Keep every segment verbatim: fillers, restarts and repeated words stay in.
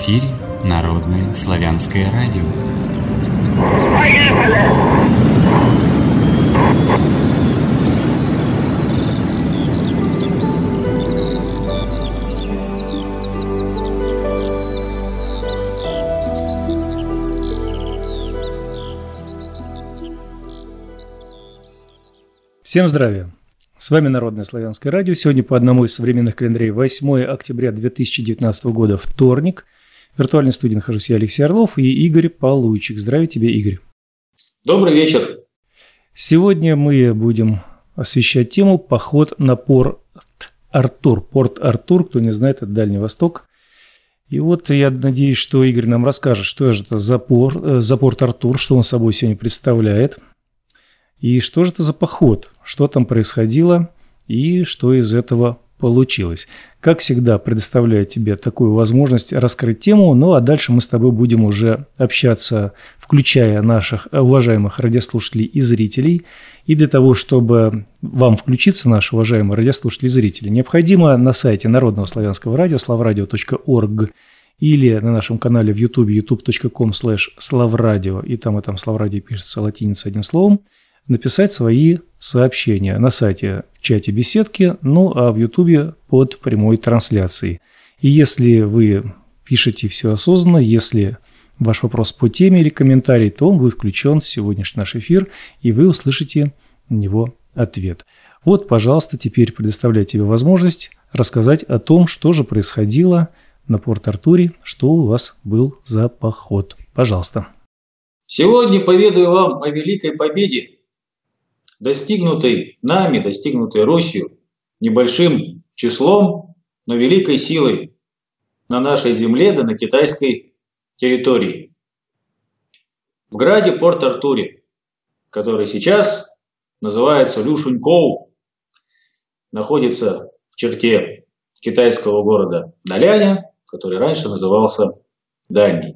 эфире Народное славянское радио. Поехали! Всем здравия! С вами Народное славянское радио. Сегодня по одному из современных календарей восьмое октября две тысячи девятнадцатого года, вторник. В виртуальной студии нахожусь я, Алексей Орлов, и Игорь Полуйчик. Здравия тебе, Игорь. Добрый вечер. Сегодня мы будем освещать тему «Поход на Порт-Артур». Порт-Артур, кто не знает, это Дальний Восток. И вот я надеюсь, что Игорь нам расскажет, что же это за, пор, за Порт-Артур, что он собой сегодня представляет. И что же это за поход, что там происходило и что из этого получилось. Как всегда, предоставляю тебе такую возможность раскрыть тему, ну а дальше мы с тобой будем уже общаться, включая наших уважаемых радиослушателей и зрителей. И для того, чтобы вам включиться, наши уважаемые радиослушатели и зрители, необходимо на сайте Народного славянского радио славрадио точка орг или на нашем канале в YouTube ютуб точка ком слэш славрадио, и там и там славрадио пишется латиницей одним словом, написать свои сообщения на сайте в чате беседки, ну а в Ютубе под прямой трансляцией. И если вы пишете все осознанно, если ваш вопрос по теме или комментарий, то он будет включен в сегодняшний наш эфир, и вы услышите на него ответ. Вот, пожалуйста, теперь предоставляю тебе возможность рассказать о том, что же происходило на Порт-Артуре, что у вас был за поход. Пожалуйста. Сегодня поведаю вам о великой победе, достигнутой нами, достигнутой Русью, небольшим числом, но великой силой на нашей земле, да на китайской территории. В граде Порт-Артуре, который сейчас называется Люшунькоу, находится в черте китайского города Даляня, который раньше назывался Дальний.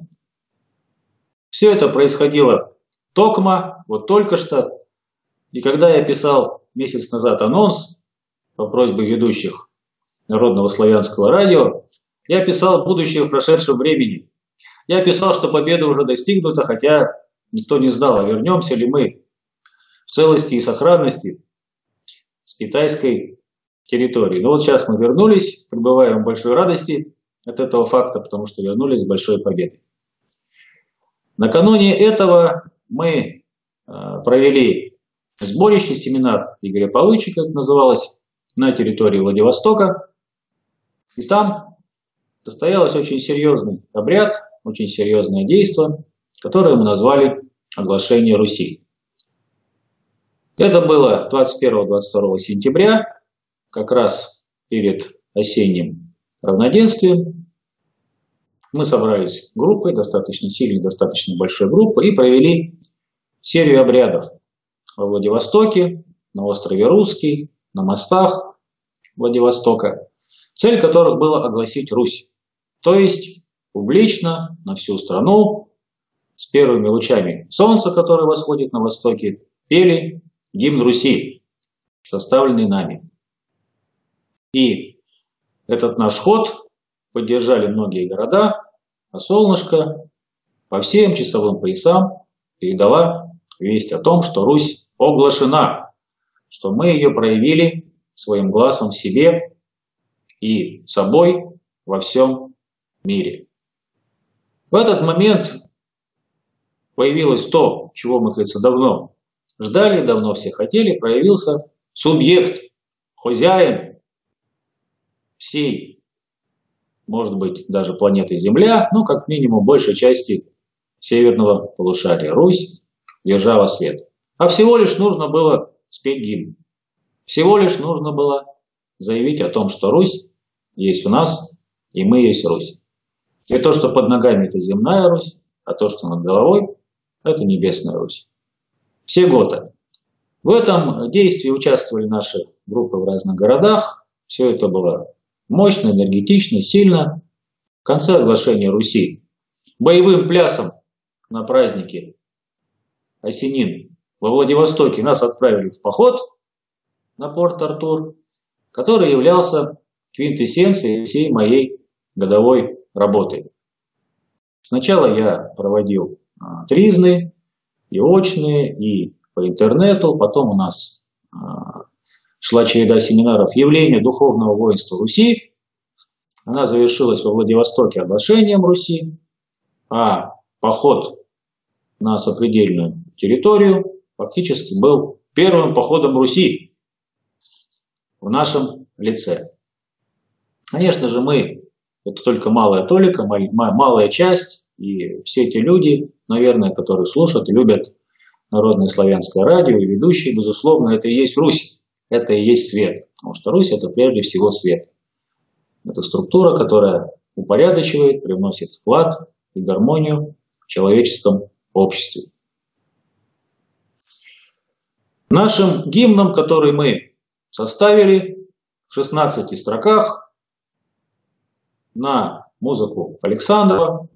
Все это происходило токмо, вот только что. И когда я писал месяц назад анонс по просьбе ведущих Народного славянского радио, я писал будущее в прошедшем времени. Я писал, что победа уже достигнута, хотя никто не знал, а вернемся ли мы в целости и сохранности с китайской территории. Но вот сейчас мы вернулись, пребываем в большой радости от этого факта, потому что вернулись с большой победой. Накануне этого мы э, провели сборище, семинар Игоря Полуйчика, как называлось, на территории Владивостока. И там состоялось очень серьезный обряд, очень серьезное действие, которое мы назвали «Оглашение Руси». Это было двадцать первого — двадцать второго сентября, как раз перед осенним равноденствием. Мы собрались группой, достаточно сильной, достаточно большой группой, и провели серию обрядов во Владивостоке, на острове Русский, на мостах Владивостока, цель которых была огласить Русь, то есть публично на всю страну с первыми лучами солнца, которые восходит на востоке, пели гимн Руси, составленный нами. И этот наш ход поддержали многие города, а солнышко по всем часовым поясам передала весть о том, что Русь оглашена, что мы ее проявили своим глазом в себе и собой во всем мире. В этот момент появилось то, чего мы, кажется, давно ждали, давно все хотели, проявился субъект, хозяин всей, может быть, даже планеты Земля, ну, как минимум, большей части северного полушария, Русь, держава свет. А всего лишь нужно было спеть гимн. Всего лишь нужно было заявить о том, что Русь есть у нас, и мы есть Русь. И то, что под ногами — это земная Русь, а то, что над головой — это небесная Русь. Все готы. В этом действии участвовали наши группы в разных городах. Все это было мощно, энергетично, сильно. В конце оглашения Руси боевым плясом на празднике Осенин во Владивостоке нас отправили в поход на Порт-Артур, который являлся квинтэссенцией всей моей годовой работы. Сначала я проводил а, тризны, и очные, и по интернету. Потом у нас а, шла череда семинаров «Явление духовного воинства Руси». Она завершилась во Владивостоке оглашением Руси, а поход на сопредельную территорию фактически был первым походом Руси в нашем лице. Конечно же, мы – это только малая толика, малая часть, и все эти люди, наверное, которые слушают и любят Народное славянское радио, и ведущие, безусловно, это и есть Русь, это и есть свет, потому что Русь – это прежде всего свет. Это структура, которая упорядочивает, привносит вклад и гармонию в человеческом обществе. Нашим гимном, который мы составили в шестнадцати строках на музыку Александрова,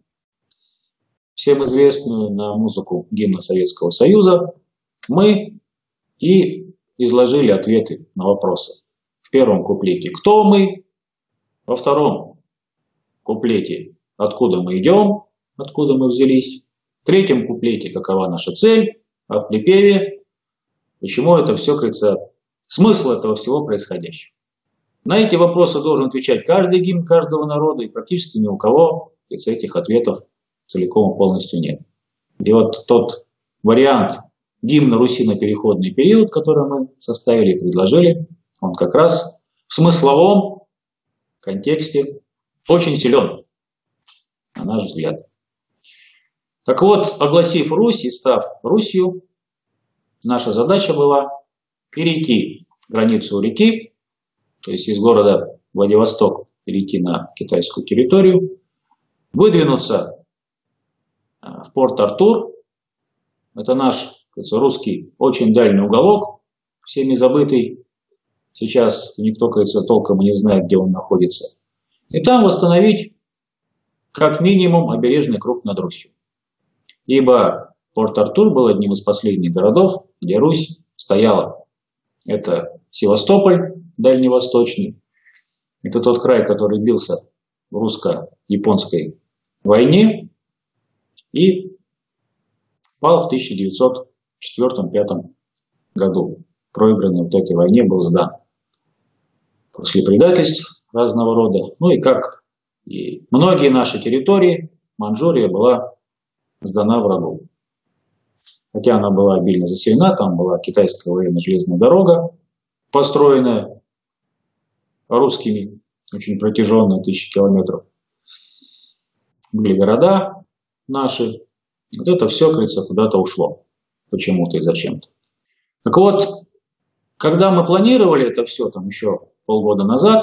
всем известную, на музыку гимна Советского Союза, мы и изложили ответы на вопросы. В первом куплете «Кто мы?», во втором куплете «Откуда мы идем?», «Откуда мы взялись?», в третьем куплете «Какова наша цель?», а в припеве «Почему это все, кажется, смысл этого всего происходящего?». На эти вопросы должен отвечать каждый гимн каждого народа, и практически ни у кого из этих ответов целиком и полностью нет. И вот тот вариант гимна Руси на переходный период, который мы составили и предложили, он как раз в смысловом контексте очень силен, на наш взгляд. Так вот, огласив Русь и став Русью, наша задача была перейти границу реки, то есть из города Владивосток перейти на китайскую территорию, выдвинуться в Порт-Артур. Это наш, кажется, русский очень дальний уголок, всеми забытый. Сейчас никто, кажется, толком и не знает, где он находится. И там восстановить как минимум обережный круг над Русью. Ибо Порт-Артур был одним из последних городов, где Русь стояла. Это Севастополь дальневосточный. Это тот край, который бился в русско-японской войне и пал в тысяча девятьсот четвёртом-пятом году. Проигранный в этой войне был сдан. После предательств разного рода. Ну и как и многие наши территории, Манчжурия была сдана врагу. Хотя она была обильно заселена, там была китайская военно-железная дорога, построенная русскими, очень протяженная, тысячи километров. Были города наши. Вот это все, кажется, куда-то ушло. Почему-то и зачем-то. Так вот, когда мы планировали это все, там еще полгода назад,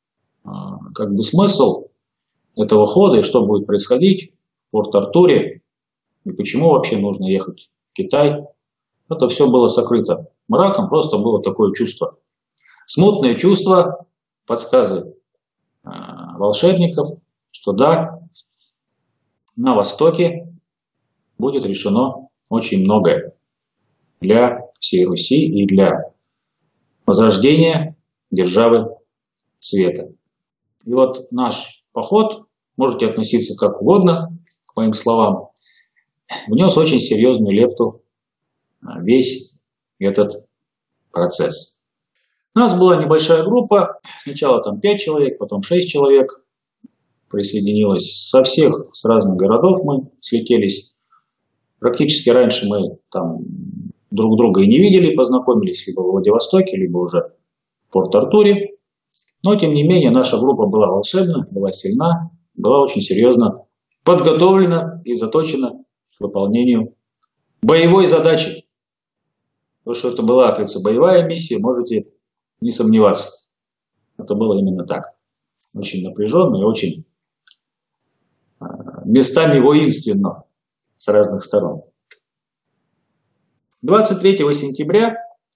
как бы смысл этого хода и что будет происходить в Порт-Артуре, и почему вообще нужно ехать в Китай, это все было сокрыто мраком, просто было такое чувство. Смутное чувство, подсказы э, волшебников, что да, на Востоке будет решено очень многое для всей Руси и для возрождения державы света. И вот наш поход, можете относиться как угодно к моим словам, внес очень серьезную лепту весь этот процесс. У нас была небольшая группа, сначала там пять человек, потом шесть человек присоединилось. Со всех, с разных городов мы слетелись. Практически раньше мы там друг друга и не видели, познакомились либо в Владивостоке, либо уже в Порт-Артуре. Но, тем не менее, наша группа была волшебна, была сильна, была очень серьезно подготовлена и заточена к выполнению боевой задачи. То, что это была, кажется, боевая миссия, можете не сомневаться. Это было именно так. Очень напряженно и очень э, местами воинственно с разных сторон. двадцать третьего сентября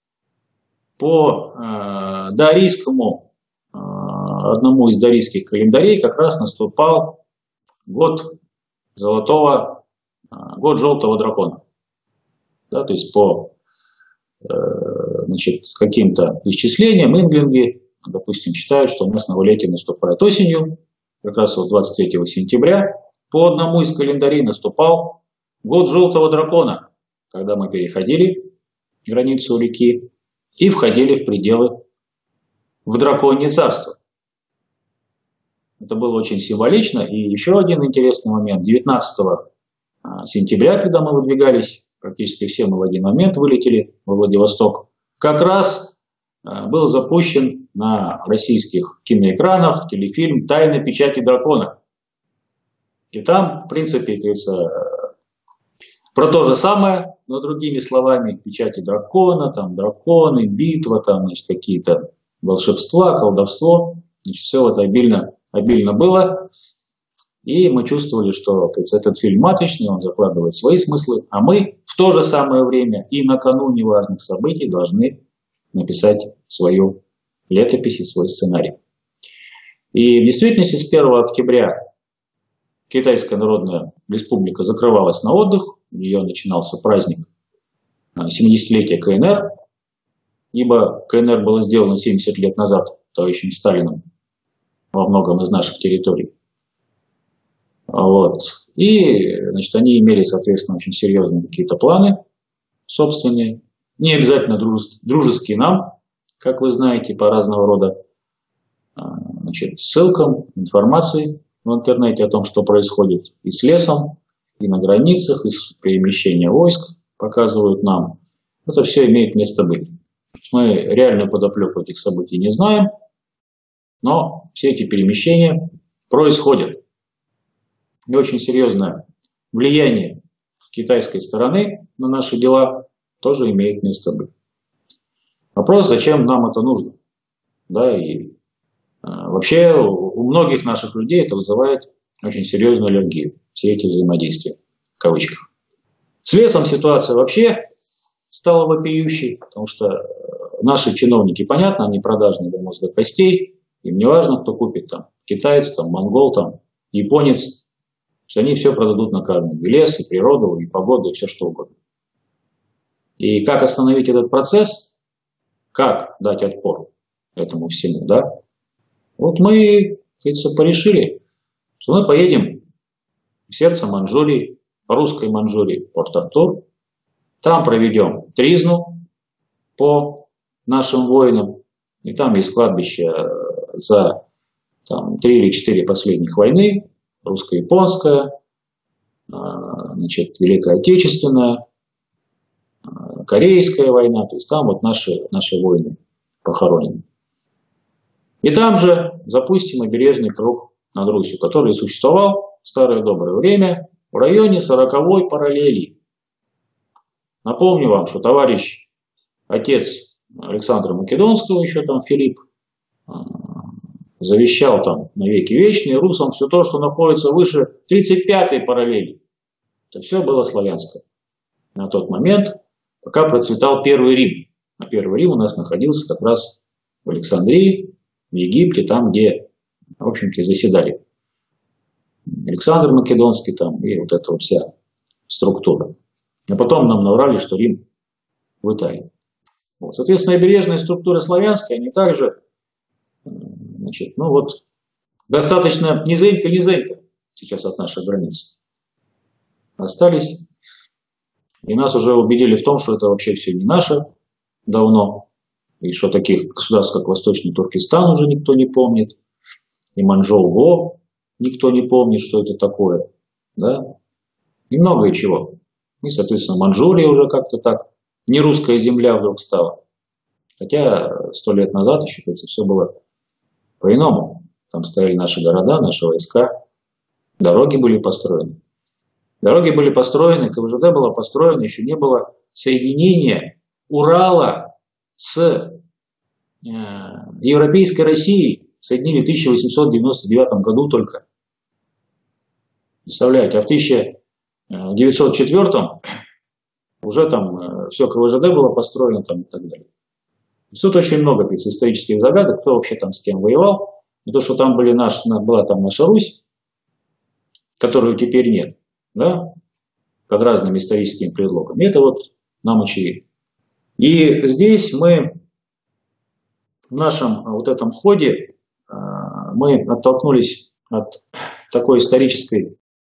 по э, дарийскому, э, одному из дарийских календарей как раз наступал год золотого, э, год желтого дракона. Да, то есть по э, значит, каким-то исчислениям инглинги, допустим, считают, что у нас новолетие наступает осенью, как раз вот двадцать третьего сентября по одному из календарей наступал год желтого дракона, когда мы переходили границу реки и входили в пределы в драконье царство. Это было очень символично. И еще один интересный момент. девятнадцатого сентября, когда мы выдвигались, практически все мы в один момент вылетели во Владивосток, как раз был запущен на российских киноэкранах телефильм «Тайна печати дракона». И там, в принципе, говорится, про то же самое, но другими словами: печати дракона, там драконы, битва, там, значит, какие-то волшебства, колдовство. Значит, все это обильно, обильно было. И мы чувствовали, что, говорится, этот фильм матричный, он закладывает свои смыслы, а мы в то же самое время и накануне важных событий должны написать свою летопись и свой сценарий. И в действительности с первого октября Китайская Народная Республика закрывалась на отдых, у нее начинался праздник семидесятилетия КНР, ибо КНР было сделано семьдесят лет назад товарищем Сталиным во многом из наших территорий. Вот. И, значит, они имели, соответственно, очень серьезные какие-то планы собственные, не обязательно дружеские нам, как вы знаете, по разного рода, значит, ссылкам, информации в интернете о том, что происходит и с лесом, и на границах, и с перемещением войск показывают нам. Это все имеет место быть. Мы реальную подоплеку этих событий не знаем, но все эти перемещения происходят. И очень серьезное влияние китайской стороны на наши дела тоже имеет место быть. Вопрос, зачем нам это нужно? Да, и э, вообще у, у многих наших людей это вызывает очень серьезную аллергию, все эти взаимодействия, в кавычках. С лесом ситуация вообще стала вопиющей, потому что наши чиновники, понятно, они продажные до мозга костей, им не важно, кто купит, там, китаец, там, монгол, там, японец, что они все продадут на каждом, и лес, и природу, и погоду, и все что угодно. И как остановить этот процесс, как дать отпор этому всему, да? Вот мы, кажется, порешили, что мы поедем в сердце Манчжурии, русской Манчжурии, Порт-Артур, там проведем тризну по нашим воинам, и там есть кладбище за там, три или четыре последних войны, русско-японская, значит, Великая Отечественная, Корейская война, то есть там вот наши, наши воины похоронены. И там же запустим обережный круг над Русью, который существовал в старое доброе время в районе сороковой параллели. Напомню вам, что товарищ, отец Александра Македонского, еще там Филипп, завещал там на веки вечные русам все то, что находится выше тридцать пятой параллели. Это все было славянское. На тот момент, пока процветал Первый Рим. А Первый Рим у нас находился как раз в Александрии, в Египте, там, где, в общем-то, заседали Александр Македонский там и вот эта вот вся структура. А потом нам наврали, что Рим в Италии. Вот. Соответственно, обережные структуры славянские, они также, значит, ну вот, достаточно низенько-низенько сейчас от нашей границы остались. И нас уже убедили в том, что это вообще все не наше давно. И что таких государств, как Восточный Туркестан, уже никто не помнит. И Манчжоу-Го никто не помнит, что это такое. Да? И многое чего. И, соответственно, Манчжурия уже как-то так не русская земля вдруг стала. Хотя сто лет назад еще, кажется, все было по-иному. Там стояли наши города, наши войска. Дороги были построены. Дороги были построены, КВЖД было построено, еще не было соединения Урала с э, Европейской Россией. Соединили в тысяча восемьсот девяносто девятом году только. Представляете, а в тысяча девятьсот четвёртом уже там э, все КВЖД было построено там, и так далее. Тут очень много исторических загадок, кто вообще там с кем воевал. Не то, что там были наш, была там наша Русь, которую теперь нет, да, под разными историческими предлогами. Это вот нам очевидно. И здесь мы в нашем вот этом ходе мы оттолкнулись от такой исторической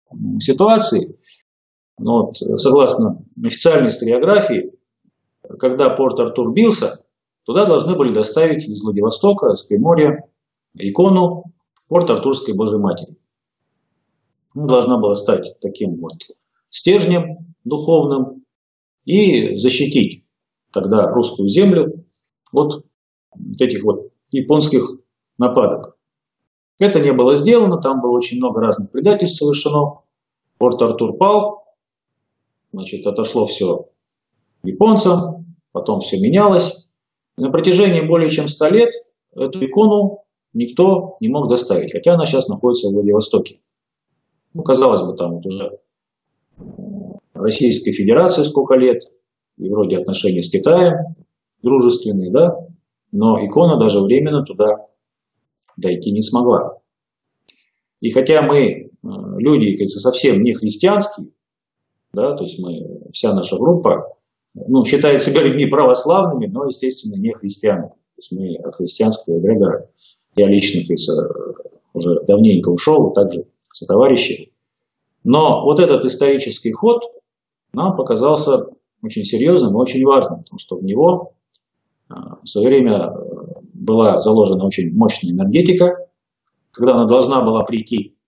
ситуации, ну, вот, согласно официальной историографии, когда Порт-Артур бился, туда должны были доставить из Владивостока, из Приморья, икону Порт-Артурской Божьей Матери. Она должна была стать таким вот стержнем духовным и защитить тогда русскую землю от этих вот японских нападок. Это не было сделано, там было очень много разных предательств совершено. Порт-Артур пал, значит, отошло все японцам, потом все менялось. И на протяжении более чем ста лет эту икону никто не мог доставить, хотя она сейчас находится в Владивостоке. Ну, казалось бы, там вот уже Российской Федерации сколько лет, и вроде отношения с Китаем дружественные, да, но икона даже временно туда дойти не смогла. И хотя мы, люди, кажется, совсем не христианские, да, то есть мы, вся наша группа, ну, считает себя людьми православными, но, естественно, не христианами. То есть мы от христианского эгрегора, я лично, кажется, уже давненько ушел, и также сотоварищи. Но вот этот исторический ход нам показался очень серьезным и очень важным, потому что в него в свое время была заложена очень мощная энергетика, когда она должна была прийти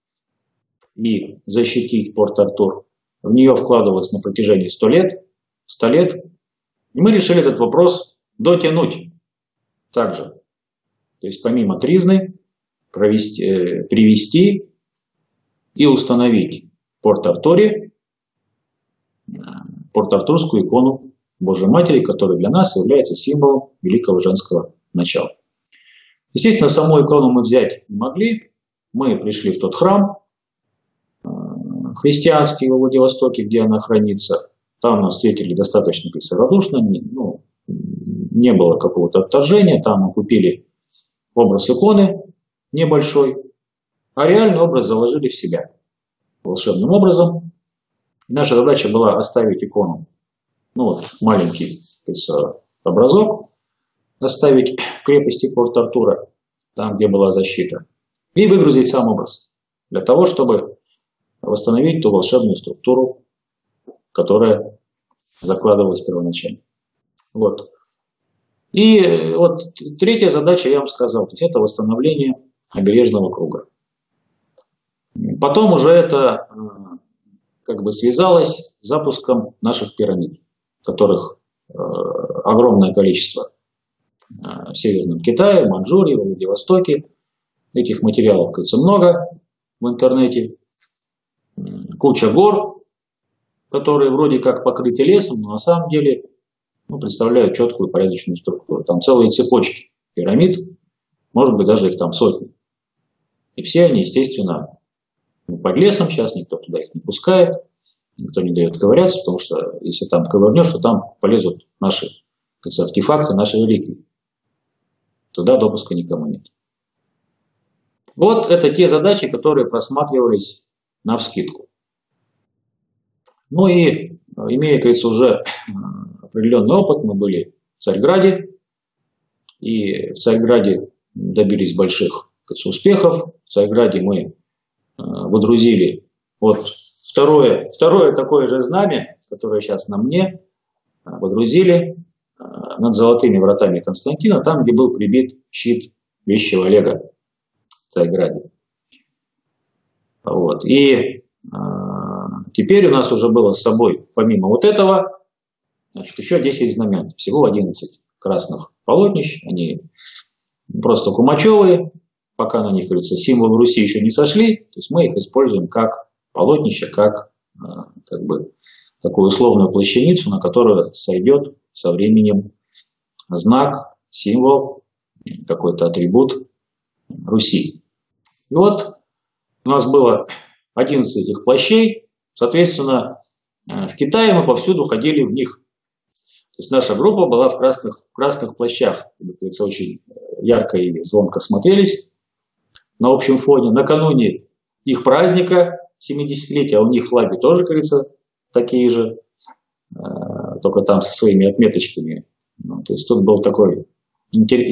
и защитить Порт-Артур. В нее вкладывалось на протяжении ста лет, ста лет, и мы решили этот вопрос дотянуть также. То есть помимо тризны провести, э, привести и установить в Порт-Артуре э, Порт-Артурскую икону Божьей Матери, которая для нас является символом великого женского начала. Естественно, саму икону мы взять не могли. Мы пришли в тот храм э, христианский во Владивостоке, где она хранится. Там нас встретили достаточно радушно, ну, не было какого-то отторжения. Там мы купили образ иконы небольшой, а реальный образ заложили в себя волшебным образом. И наша задача была оставить икону, ну вот маленький, кажется, образок, оставить в крепости Порт-Артура, там, где была защита, и выгрузить сам образ, для того, чтобы восстановить ту волшебную структуру, которая закладывалась первоначально. Вот. И вот третья задача, я вам сказал, то есть это восстановление обережного круга. Потом уже это как бы связалось с запуском наших пирамид, которых огромное количество в Северном Китае, в Манчжурии, в Владивостоке. Этих материалов, кажется, много в интернете. Куча гор, которые вроде как покрыты лесом, но на самом деле ну, представляют четкую порядочную структуру. Там целые цепочки пирамид, может быть, даже их там сотни. И все они, естественно, под лесом, сейчас никто туда их не пускает, никто не дает ковыряться, потому что если там ковырнешь, то там полезут наши, кажется, артефакты, наши реликвии. Туда допуска никому нет. Вот это те задачи, которые просматривались навскидку. Ну и, имея, кажется, уже определенный опыт, мы были в Царьграде, и в Царьграде добились больших, кажется, успехов. В Царьграде мы водрузили вот второе, второе такое же знамя, которое сейчас на мне, водрузили над золотыми вратами Константина, там, где был прибит щит вещего Олега в Царьграде. Вот. И теперь у нас уже было с собой, помимо вот этого, значит, еще десять знамен. Всего одиннадцать красных полотнищ. Они просто кумачевые. Пока на них, говорится, символы Руси еще не сошли. То есть мы их используем как полотнище, как, как бы такую условную плащаницу, на которую сойдет со временем знак, символ, какой-то атрибут Руси. И вот у нас было одиннадцать этих плащей. Соответственно, в Китае мы повсюду ходили в них. То есть наша группа была в красных, в красных плащах. Говорится, очень ярко и звонко смотрелись на общем фоне. Накануне их праздника, семидесятилетия, а у них флаги тоже, говорится, такие же, только там со своими отметочками. Ну, то есть тут был такой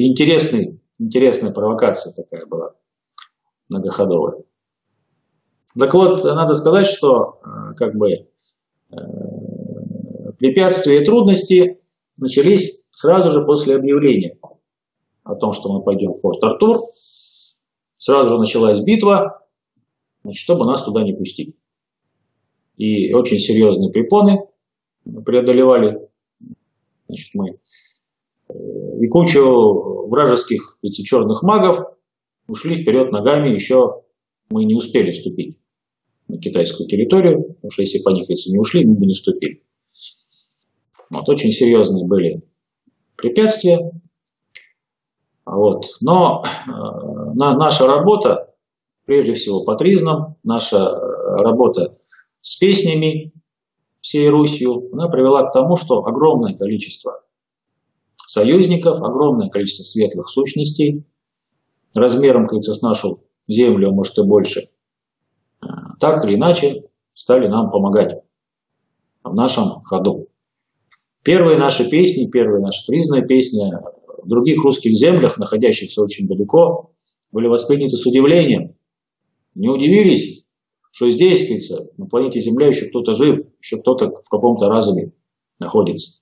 интересный, интересная провокация такая была, многоходовая. Так вот, надо сказать, что как бы препятствия и трудности начались сразу же после объявления о том, что мы пойдем в Порт-Артур. Сразу же началась битва, значит, чтобы нас туда не пустить. И очень серьезные препоны преодолевали. Значит, мы и кучу вражеских эти черных магов ушли вперед ногами, еще мы не успели вступить на китайскую территорию, потому что если бы они не ушли, мы бы не вступили. Вот, очень серьезные были препятствия. Вот. Но э, на, наша работа, прежде всего по тризнам, наша работа с песнями всей Русью, она привела к тому, что огромное количество союзников, огромное количество светлых сущностей, размером, кажется, с нашу землю, а может и больше, так или иначе стали нам помогать в нашем ходу. Первые наши песни, первые наши тризные песни в других русских землях, находящихся очень далеко, были восприняты с удивлением. Не удивились, что здесь, кажется, на планете Земля еще кто-то жив, еще кто-то в каком-то разуме находится.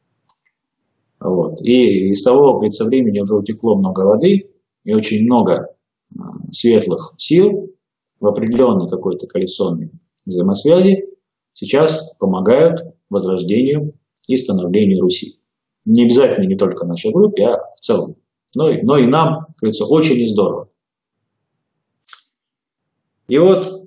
Вот. И из того, говорится, времени уже утекло много воды и очень много светлых сил в определенной какой-то коллекционной взаимосвязи сейчас помогают возрождению и становлению Руси. Не обязательно не только нашей группе, а в целом. Но, но и нам, кажется, очень и здорово. И вот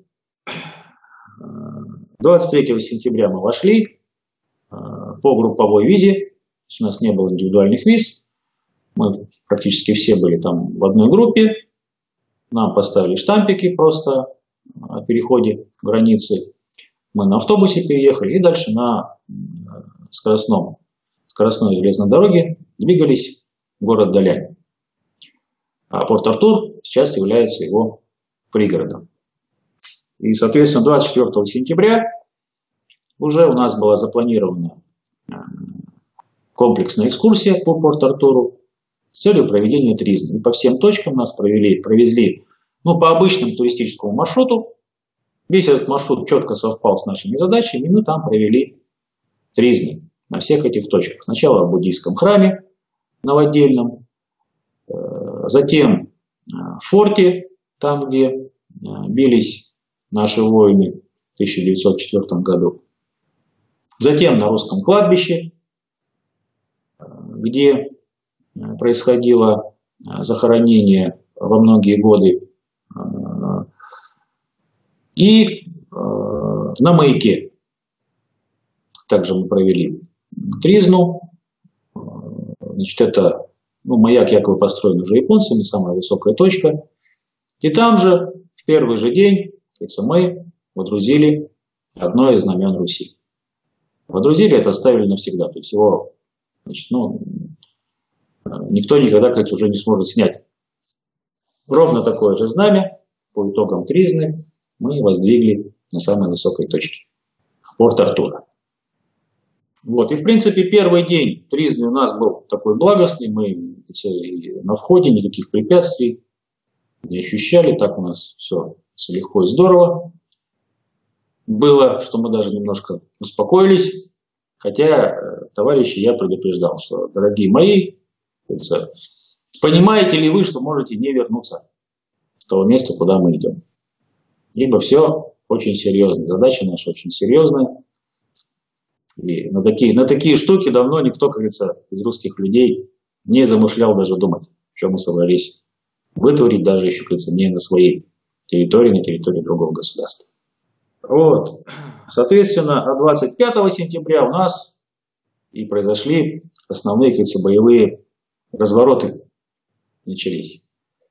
двадцать третьего сентября мы вошли по групповой визе. У нас не было индивидуальных виз. Мы практически все были там в одной группе. Нам поставили штампики просто о переходе границы. Мы на автобусе переехали и дальше на скоростном, скоростной железной дороге двигались в город Далянь. А Порт-Артур сейчас является его пригородом. И, соответственно, двадцать четвёртого сентября уже у нас была запланирована комплексная экскурсия по Порт-Артуру с целью проведения тризны. И по всем точкам нас провели, провезли ну, по обычному туристическому маршруту. Весь этот маршрут четко совпал с нашими задачами, и мы там провели тризны на всех этих точках. Сначала в буддийском храме новодельном, затем в форте, там, где бились наши воины в тысяча девятьсот четвёртом году. Затем на русском кладбище, где происходило захоронение во многие годы. И на маяке также мы провели тризну. Значит, это ну, маяк якобы построен уже японцами, самая высокая точка. И там же в первый же день мы водрузили одно из знамен Руси. Водрузили это, оставили навсегда. То есть его значит, ну, никто никогда, кажется, уже не сможет снять. Ровно такое же знамя по итогам тризны мы воздвигли на самой высокой точке Порт-Артура. Вот. И в принципе первый день тризны у нас был такой благостный, мы на входе никаких препятствий не ощущали, так у нас все, все легко и здорово было, что мы даже немножко успокоились, хотя, товарищи, я предупреждал, что, дорогие мои, понимаете ли вы, что можете не вернуться с того места, куда мы идем? Ибо все очень серьезно, задача наша очень серьезная. И на такие, на такие штуки давно никто, как говорится, из русских людей не замышлял даже думать, что мы собрались вытворить, даже еще, как говорится, не на своей территории, на территории другого государства. Вот. Соответственно, двадцать пятого сентября у нас и произошли основные, как говорится, боевые развороты начались.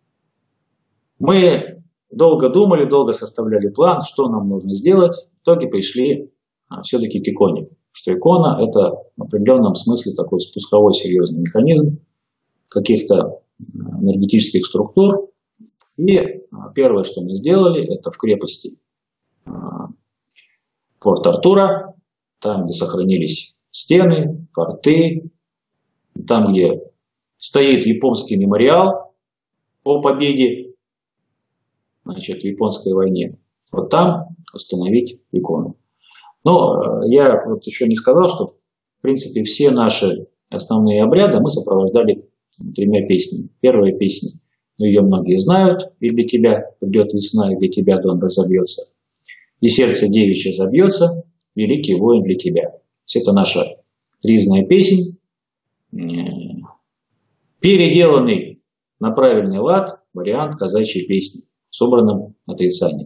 Мы долго думали, долго составляли план, что нам нужно сделать. В итоге пришли а, все-таки к иконе. Что икона – это в определенном смысле такой спусковой серьезный механизм каких-то энергетических структур. И а, первое, что мы сделали, это в крепости а, Порт-Артура, там, где сохранились стены, форты, там, где стоит японский мемориал о победе, значит, в японской войне. вот там установить икону. Но я вот еще не сказал, что в принципе все наши основные обряды мы сопровождали тремя песнями. Первая песня, ну, ее многие знают, «И для тебя придет весна, и для тебя дон разобьется, и сердце девичье забьется, великий воин для тебя». То есть это наша тризная песнь, переделанный на правильный лад вариант казачьей песни с собранным отрицанием.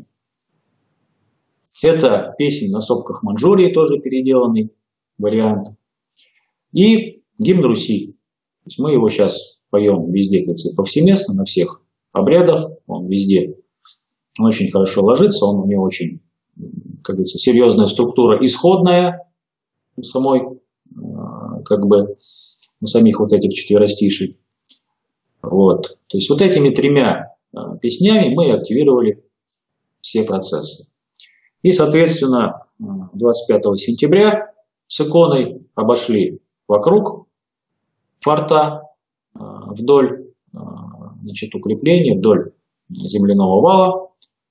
Это песня на сопках Манчжурии, тоже переделанный вариант. И гимн Руси. То есть мы его сейчас поем везде, как говорится, повсеместно, на всех обрядах. Он везде, он очень хорошо ложится, он у него очень, как говорится, серьезная структура исходная у самой, как бы, у самих вот этих четверостишей. Вот. То есть вот этими тремя песнями мы активировали все процессы. И, соответственно, двадцать пятого сентября с иконой обошли вокруг форта, вдоль, значит, укрепления, вдоль земляного вала,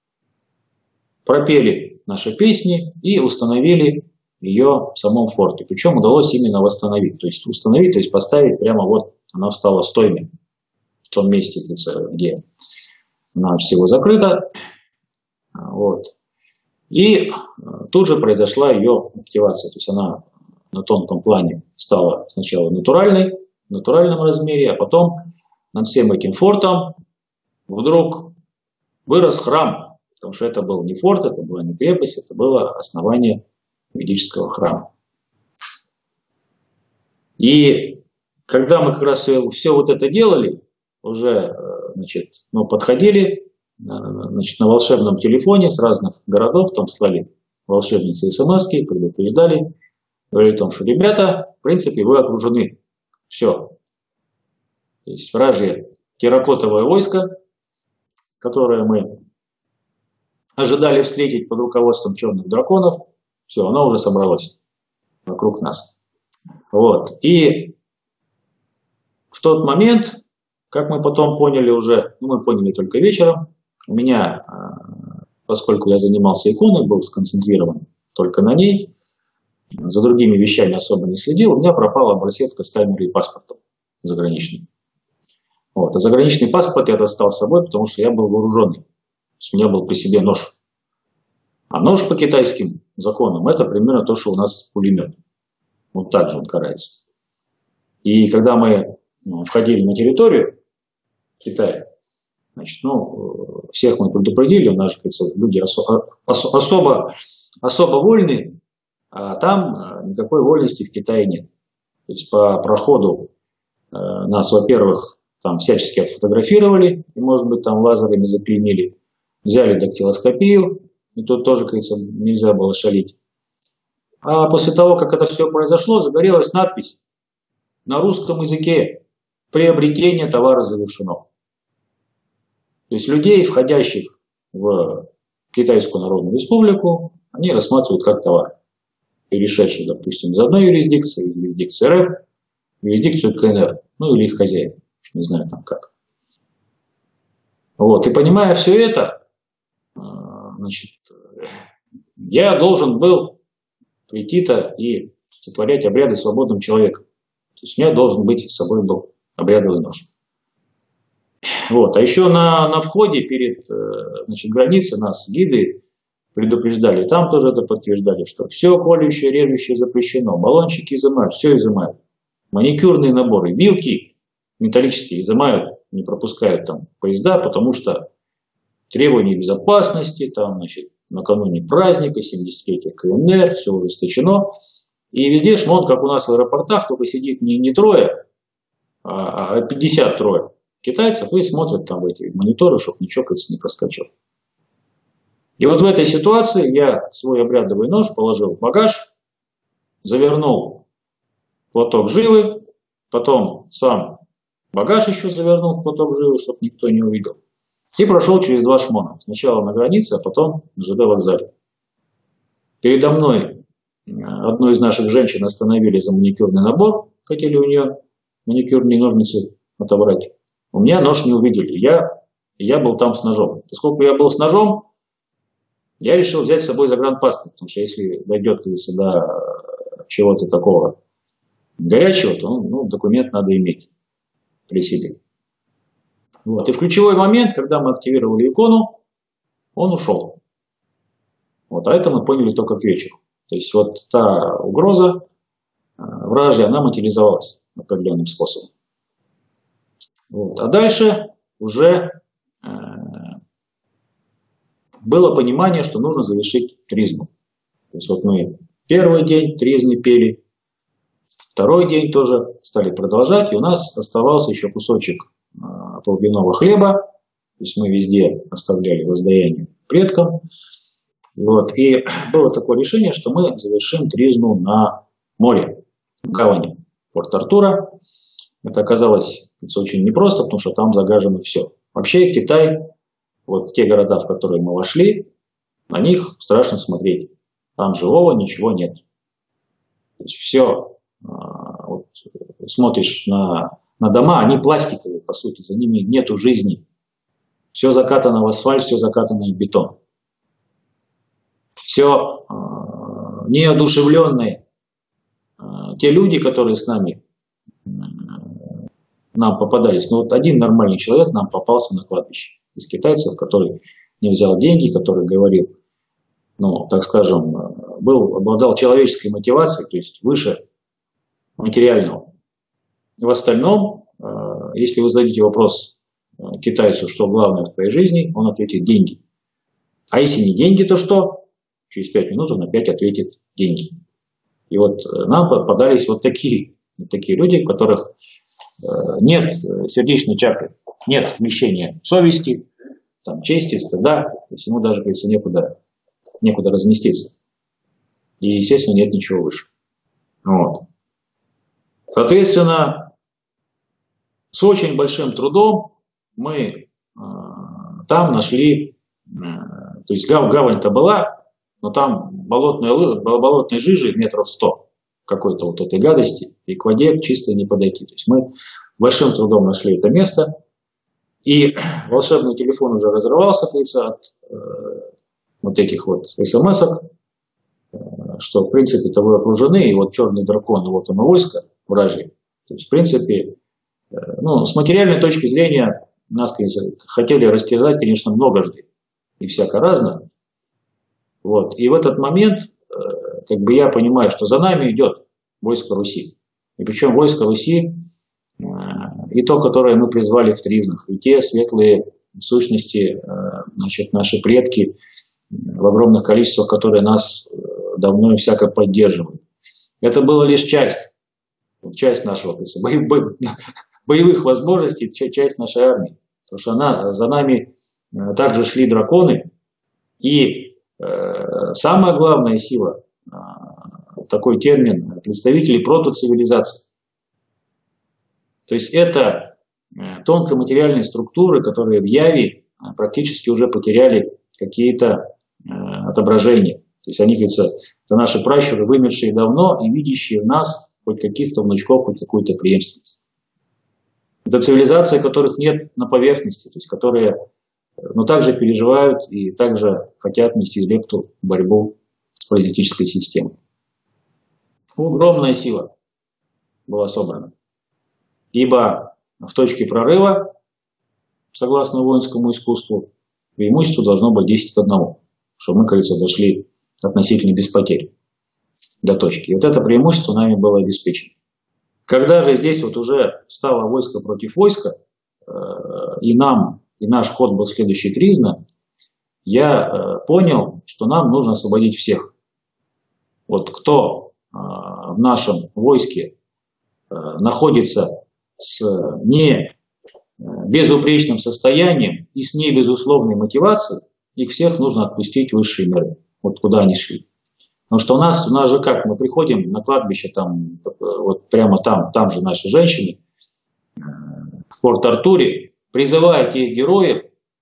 пропели наши песни и установили ее в самом форте. Причем удалось именно восстановить. То есть установить, то есть поставить прямо вот, она стала стойной в том месте, где она всего закрыта. Вот. И тут же произошла ее активация. То есть она на тонком плане стала сначала натуральной, в натуральном размере, а потом над всем этим фортом вдруг вырос храм. Потому что это был не форт, это была не крепость, это было основание ведического храма. И когда мы как раз все, все вот это делали, уже, значит, ну, подходили, значит, на волшебном телефоне с разных городов, там слали волшебницы смс-ки, предупреждали, говорили о том, что, ребята, в принципе, вы окружены. Все. То есть вражье терракотовое войско, которое мы ожидали встретить под руководством черных драконов, все, оно уже собралось вокруг нас. Вот. И в тот момент, как мы потом поняли уже, ну мы поняли только вечером, у меня, поскольку я занимался иконой, был сконцентрирован только на ней, за другими вещами особо не следил, у меня пропала браслетка с камерой и паспортом заграничным. Вот. А заграничный паспорт я достал с собой, потому что я был вооруженный. То есть у меня был при себе нож. А нож по китайским законам это примерно то, что у нас пулемет. Вот так же он карается. И когда мы ну, входили на территорию Китая, значит, ну, всех мы предупредили, у нас же, люди особо, особо, особо вольные, а там никакой вольности в Китае нет. То есть по проходу э, нас, во-первых, там всячески отфотографировали, и, может быть, там лазерами заклеймили, взяли дактилоскопию, и тут тоже, как говорится, нельзя было шалить. А после того, как это все произошло, загорелась надпись на русском языке: «Приобретение товара завершено». То есть людей, входящих в Китайскую Народную Республику, они рассматривают как товар, перешедший, допустим, из одной юрисдикции, из юрисдикции РФ, в юрисдикцию КНР, ну или их хозяин, не знаю там как. Вот, и понимая все это, значит, я должен был прийти-то и сотворять обряды свободным человеком. То есть у меня должен быть с собой был обрядовый нож. Вот. А еще на, на входе перед, значит, границей нас гиды предупреждали, там тоже это подтверждали, что все колющее, режущее запрещено, баллончики изымают, все изымают. Маникюрные наборы, вилки металлические изымают, не пропускают там поезда, потому что требования безопасности, там, значит, накануне праздника, семидесятилетия КНР, все ужесточено. И везде шмон, как у нас в аэропортах, только сидит не, не трое, а пятьдесят трое китайцев и смотрят там в эти мониторы, чтобы ничего, кажется, не проскочил. И вот в этой ситуации я свой обрядовый нож положил в багаж, завернул платок живы, потом сам багаж еще завернул в платок живы, чтобы никто не увидел. И прошел через два шмона. Сначала на границе, а потом на ЖД вокзале. Передо мной одну из наших женщин остановили за маникюрный набор. Хотели у нее маникюрные ножницы отобрать. У меня нож не увидели. Я, я был там с ножом. Поскольку я был с ножом, я решил взять с собой загранпаспорт, потому что если дойдет, кажется, до чего-то такого горячего, то ну, документ надо иметь при себе. Вот. И в ключевой момент, когда мы активировали икону, он ушел. Вот. А это мы поняли только к вечеру. То есть вот та угроза вражья, она материализовалась определенным способом. Вот. А дальше уже э, было понимание, что нужно завершить тризну. То есть вот мы первый день тризны пели, второй день тоже стали продолжать, и у нас оставался еще кусочек э, полбиного хлеба, то есть мы везде оставляли воздаяние предкам. И, вот, и было такое решение, что мы завершим тризну на море, в гавани Порт-Артура. Это оказалось очень непросто, потому что там загажено все. Вообще Китай, вот те города, в которые мы вошли, на них страшно смотреть. Там живого ничего нет. То есть все, вот, смотришь на, на дома, они пластиковые, по сути, за ними нету жизни. Все закатано в асфальт, все закатано в бетон. Все э, неодушевленные. Э, те люди, которые с нами э, нам попадались. Ну вот один нормальный человек нам попался на кладбище из китайцев, который не взял деньги, который говорил, ну, так скажем, был, обладал человеческой мотивацией, то есть выше материального. В остальном, э, если вы зададите вопрос китайцу, что главное в твоей жизни, он ответит деньги. А если не деньги, то что? Через пять минут он опять ответит деньги. И вот нам попадались вот такие, вот такие люди, у которых нет сердечной чакры, нет вмещения совести, там, чести, стыда, то есть ему даже, кажется, некуда, некуда разместиться. И, естественно, нет ничего выше. Вот. Соответственно, с очень большим трудом мы э, там нашли, э, то есть гав, гавань-то была, но там болотные, болотные жижи метров сто какой-то вот этой гадости, и к воде чисто не подойти. То есть мы большим трудом нашли это место, и волшебный телефон уже разрывался, кажется, от э, вот этих вот смс-ок, э, что в принципе-то вы окружены, и вот черный дракон, и вот оно войско вражье. То есть в принципе, э, ну, с материальной точки зрения нас, конечно, хотели растерзать, конечно, многожды, и всяко разно. Вот. И в этот момент, как бы я понимаю, что за нами идет войско Руси. И причем войско Руси, и то, которое мы призвали в тризнах, и те светлые сущности, значит, наши предки в огромных количествах, которые нас давно и всяко поддерживают. Это была лишь часть, часть нашего боевых возможностей, часть нашей армии. Потому что она, за нами также шли драконы, и самая главная сила, такой термин, представители протоцивилизации. То есть это тонкоматериальные структуры, которые в яве практически уже потеряли какие-то отображения. То есть они, говорится, это наши пращуры, вымершие давно и видящие в нас хоть каких-то внучков, хоть какую-то преемственность. Это цивилизации, которых нет на поверхности, то есть которые, но также переживают и также хотят нести лепту в борьбу с паразитической системой. Огромная сила была собрана. Ибо в точке прорыва, согласно воинскому искусству, преимущество должно быть десять к одному, чтобы мы, кажется, дошли относительно без потерь до точки. И вот это преимущество нами было обеспечено. Когда же здесь вот уже стало войско против войска, и нам, и наш ход был следующий тризна, я понял, что нам нужно освободить всех. Вот кто в нашем войске находится с не безупречным состоянием и с небезусловной мотивацией, их всех нужно отпустить в высшие миры, вот куда они шли. Потому что у нас, у нас же как, мы приходим на кладбище, там, вот прямо там, там же наши женщины, в Порт-Артуре, призывая тех героев,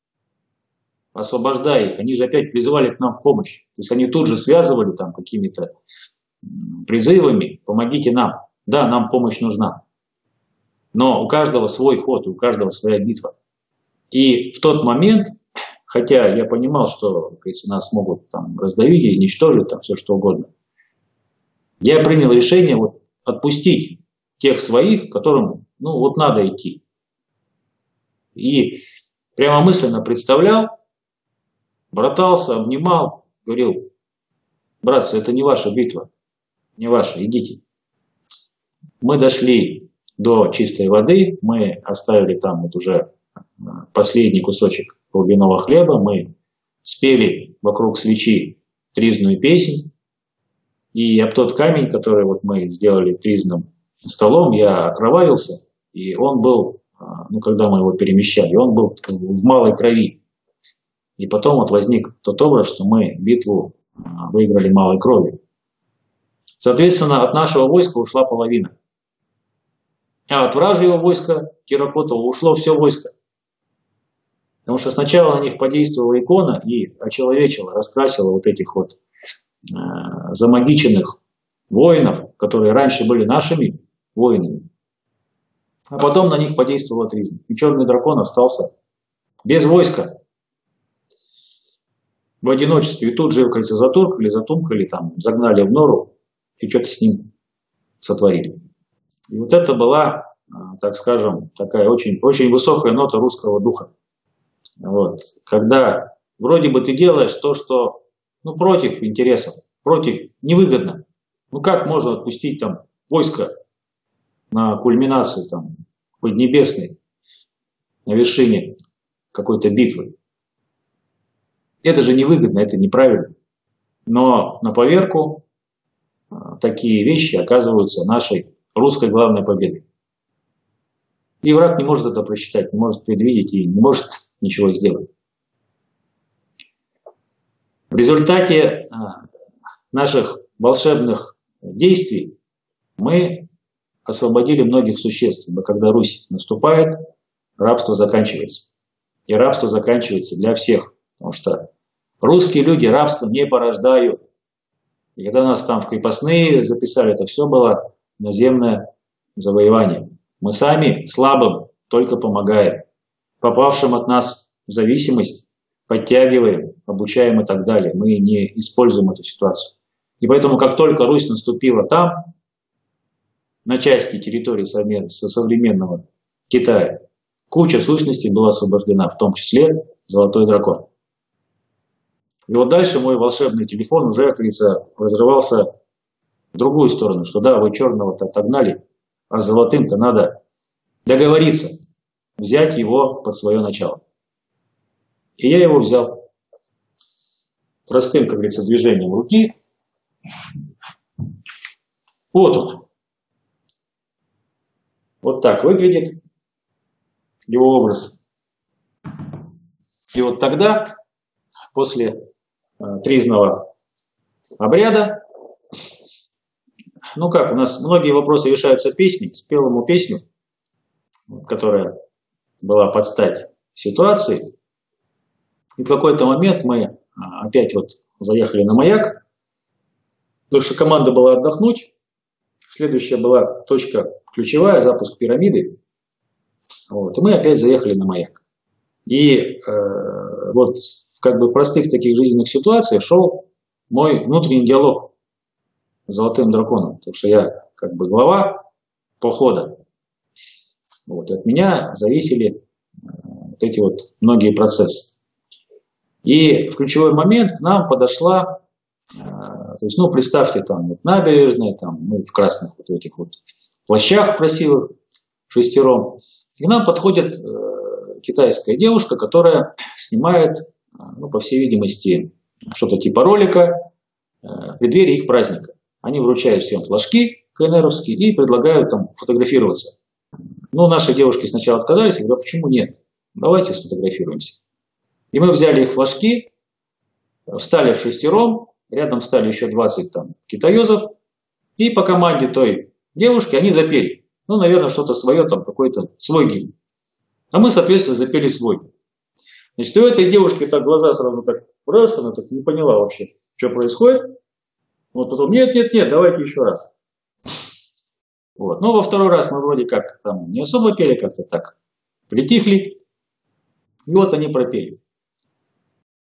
освобождая их, они же опять призывали к нам в помощь. То есть они тут же связывали там какими-то призывами, помогите нам. Да, нам помощь нужна. Но у каждого свой ход, у каждого своя битва. И в тот момент, хотя я понимал, что, как говорится, нас могут там раздавить и уничтожить, там все что угодно, я принял решение вот отпустить тех своих, которым, ну, вот надо идти. И прямо мысленно представлял, братался, обнимал, говорил: братцы, это не ваша битва, не ваша, идите. Мы дошли до чистой воды, мы оставили там вот уже последний кусочек полбяного хлеба, мы спели вокруг свечи тризную песнь, и об тот камень, который вот мы сделали тризным столом, я окровавился, и он был, ну, когда мы его перемещали, он был в малой крови. И потом вот возник тот образ, что мы битву выиграли малой кровью. Соответственно, от нашего войска ушла половина. А от вражьего войска Киракотова ушло все войско. Потому что сначала на них подействовала икона и очеловечила, раскрасила вот этих вот э, замагиченных воинов, которые раньше были нашими воинами. А потом на них подействовала тризна. И черный дракон остался без войска, в одиночестве. И тут же, кажется, затуркали, затумкали, там, загнали в нору и что-то с ним сотворили. И вот это была, так скажем, такая очень, очень высокая нота русского духа. Вот. Когда вроде бы ты делаешь то, что, ну, против интересов, против, невыгодно. Ну как можно отпустить там войско на кульминации там поднебесной, на вершине какой-то битвы? Это же невыгодно, это неправильно. Но на поверку такие вещи оказываются нашей русской главной победой. И враг не может это просчитать, не может предвидеть и не может ничего сделать. В результате наших волшебных действий мы освободили многих существ. Ибо когда Русь наступает, рабство заканчивается. И рабство заканчивается для всех. Потому что русские люди рабство не порождают. И когда нас там в крепостные записали, это все было наземное завоевание. Мы сами слабым только помогаем. Попавшим от нас в зависимость подтягиваем, обучаем и так далее. Мы не используем эту ситуацию. И поэтому, как только Русь наступила там, на части территории современного Китая, куча сущностей была освобождена, в том числе Золотой дракон. И вот дальше мой волшебный телефон уже, как говорится, разрывался в другую сторону, что да, вы черного-то отогнали, а с золотым-то надо договориться, взять его под свое начало. И я его взял простым, как говорится, движением руки. Вот он. Вот так выглядит его образ. И вот тогда, после э, тризного обряда, ну как, у нас многие вопросы решаются песней. Спел ему песню, которая была под стать ситуации. И в какой-то момент мы опять вот заехали на маяк, потому что команда была отдохнуть. Следующая была точка ключевая, запуск пирамиды. Вот. И мы опять заехали на маяк. И э, вот как бы в простых таких жизненных ситуациях шел мой внутренний диалог с Золотым драконом. Потому что я как бы глава похода. Вот. И от меня зависели э, вот эти вот многие процессы. И в ключевой момент к нам подошла, э, то есть, ну, представьте, там вот набережная, там мы в красных вот этих вот плащах красивых, шестером. И к нам подходит э, китайская девушка, которая снимает, э, ну, по всей видимости, что-то типа ролика э, в преддверии их праздника. Они вручают всем флажки КНРовские и предлагают там фотографироваться. Ну, наши девушки сначала отказались, я говорю, а почему нет? Давайте сфотографируемся. И мы взяли их флажки, встали в шестером, рядом стали еще двадцать там китаёзов, и по команде той девушки они запели. Ну, наверное, что-то свое, там какой-то свой гимн. А мы, соответственно, запели свой. Значит, у этой девушки так глаза сразу так раз, она так не поняла вообще, что происходит. Вот потом, нет, нет, нет, давайте еще раз. Вот. Но во второй раз мы вроде как там не особо пели, как-то так притихли. И вот они пропели.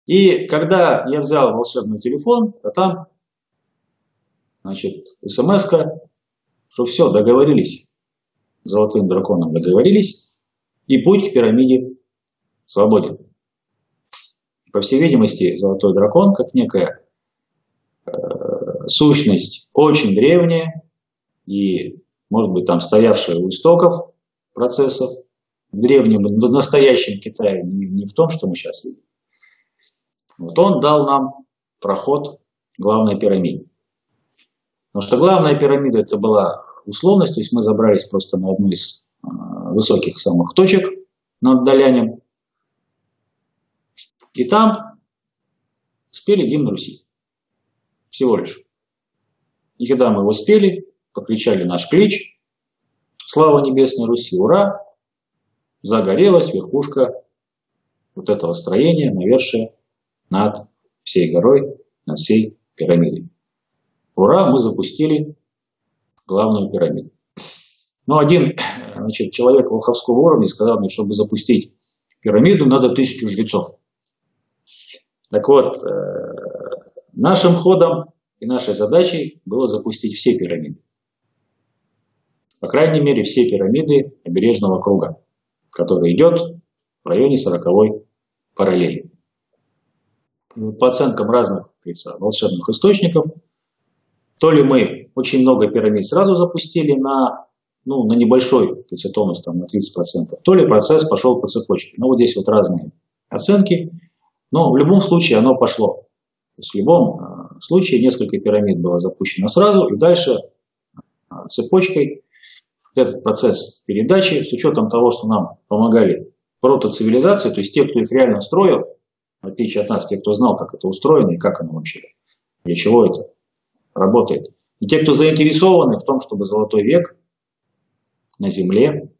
И когда я взял волшебный телефон, то там, значит, смс-ка, что все, договорились, с Золотым Драконом договорились, и путь к пирамиде свободен. По всей видимости, Золотой Дракон, как некая э, сущность очень древняя и, может быть, там стоявшая у истоков процессов в древнем, в настоящем Китае, не, не в том, что мы сейчас видим. Вот он дал нам проход к главной пирамиде. Потому что главная пирамида это была условность, то есть мы забрались просто на одну из э, высоких самых точек над Далянем. И там спели гимн Руси. Всего лишь. И когда мы его спели, покричали наш клич, слава небесной Руси, ура, загорелась верхушка вот этого строения, навершие над всей горой, над всей пирамидой. Ура, мы запустили главную пирамиду. Но один, значит, человек волховского уровня сказал мне, чтобы запустить пирамиду, надо тысячу жрецов. Так вот, нашим ходом и нашей задачей было запустить все пирамиды. По крайней мере, все пирамиды обережного круга, который идет в районе сороковой параллели. По оценкам разных, как говорится, волшебных источников, то ли мы очень много пирамид сразу запустили на, ну, на небольшой, то есть тонус там, на тридцать процентов, то ли процесс пошел по цепочке. Ну, вот здесь вот разные оценки. Но в любом случае оно пошло. То есть в любом э, случае несколько пирамид было запущено сразу, и дальше э, цепочкой этот процесс передачи, с учетом того, что нам помогали протоцивилизации, то есть те, кто их реально строил, в отличие от нас, те, кто знал, как это устроено и как оно вообще, для чего это работает. И те, кто заинтересованы в том, чтобы золотой век на Земле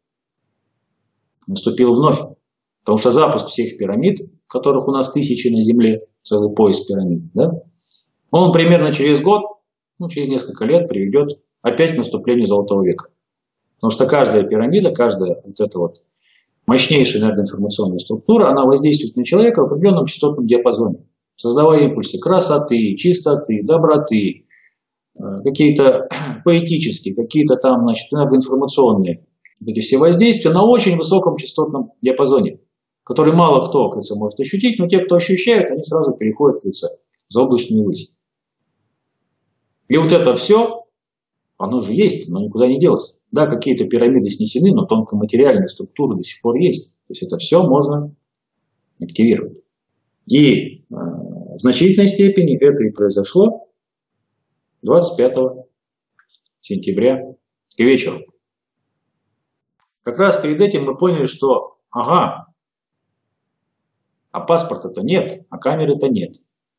наступил вновь. Потому что запуск всех пирамид, которых у нас тысячи на Земле, целый пояс пирамид, да, он примерно через год, ну, через несколько лет приведет опять к наступлению Золотого века. Потому что каждая пирамида, каждая вот эта вот мощнейшая энергоинформационная структура, она воздействует на человека в определенном частотном диапазоне, создавая импульсы красоты, чистоты, доброты, какие-то поэтические, какие-то там, значит, энергоинформационные эти все воздействия на очень высоком частотном диапазоне, который мало кто, кажется, может ощутить, но те, кто ощущают, они сразу переходят, кажется, в заоблачную высь. И вот это все, оно же есть, но никуда не делось. Да, какие-то пирамиды снесены, но тонкоматериальные структуры до сих пор есть. То есть это все можно активировать. И э, в значительной степени это и произошло двадцать пятого сентября к вечеру. Как раз перед этим мы поняли, что ага, а паспорта-то нет, а камеры-то нет.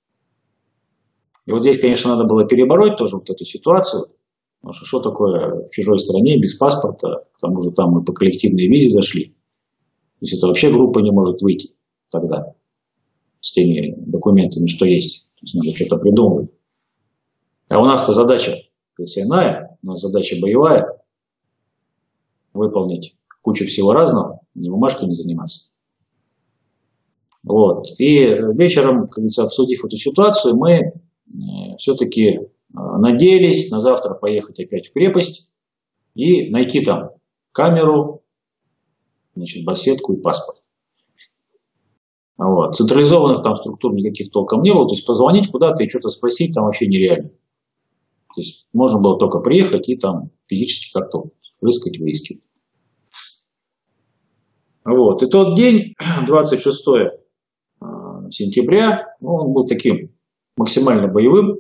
И вот здесь, конечно, надо было перебороть тоже вот эту ситуацию. Потому что что такое в чужой стране без паспорта, к тому же там мы по коллективной визе зашли. То есть это вообще группа не может выйти тогда с теми документами, что есть. То есть надо что-то придумывать. А у нас-то задача иная, у нас задача боевая. Выполнить кучу всего разного, не бумажками заниматься. Вот. И вечером, как говорится, обсудив эту ситуацию, мы все-таки надеялись на завтра поехать опять в крепость и найти там камеру, значит, бассетку и паспорт. Вот. Централизованных там структур никаких толком не было, то есть позвонить куда-то и что-то спросить там вообще нереально. То есть можно было только приехать и там физически как-то рыскать, выискивать. Вот. И тот день, двадцать шестого сентября, ну, он был таким максимально боевым.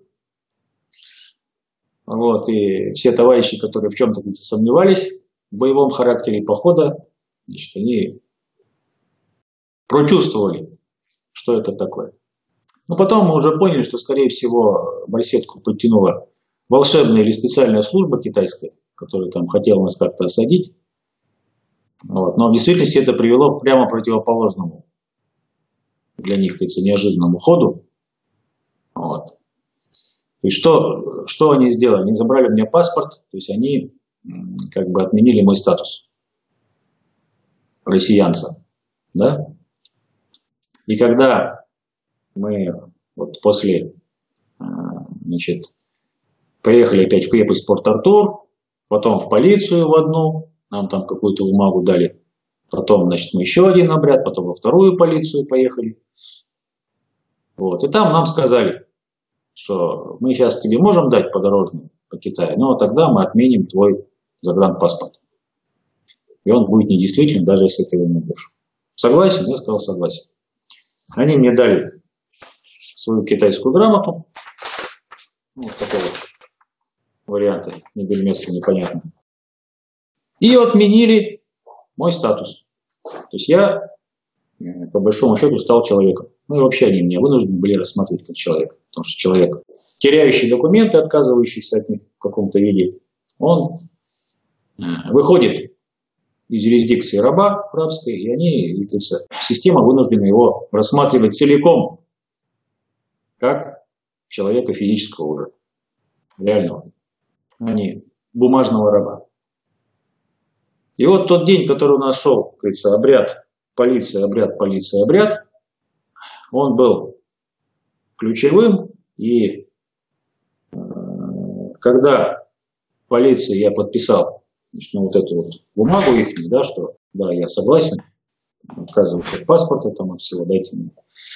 Вот. И все товарищи, которые в чем-то сомневались в боевом характере похода, значит, они прочувствовали, что это такое. Но потом мы уже поняли, что, скорее всего, барсетку подтянула волшебная или специальная служба китайская, которая там хотела нас как-то осадить. Вот. Но в действительности это привело к прямо противоположному для них, кажется, неожиданному ходу. Вот. То есть что, что они сделали? Они забрали у меня паспорт, то есть они как бы отменили мой статус россиянца. Да? И когда Мы вот после, значит, поехали опять в крепость Порт-Артур, потом в полицию в одну, нам там какую-то бумагу дали. Потом, значит, мы еще один обряд, потом во вторую полицию поехали. Вот. И там нам сказали, что мы сейчас тебе можем дать подорожную по Китаю, но тогда мы отменим твой загранпаспорт. И он будет недействителен, даже если ты его не будешь. Согласен? Я сказал согласен. Они мне дали свою китайскую грамоту. Ну, вот такого варианта, не бельмеса, непонятно. И отменили мой статус. То есть я, по большому счету, стал человеком. Ну и вообще они меня вынуждены были рассматривать как человека. Потому что человек, теряющий документы, отказывающийся от них в каком-то виде, он выходит из юрисдикции раба рабской, и они, система вынуждена его рассматривать целиком, как человека физического уже, реального, а не бумажного раба. И вот тот день, который у нас шел, говорится, обряд, полиция, обряд, полиция, обряд, он был ключевым, и э, когда полиция, я подписал, значит, ну, вот эту вот бумагу их, да, что да, я согласен, отказываюсь от паспорта, там, от всего, дайте мне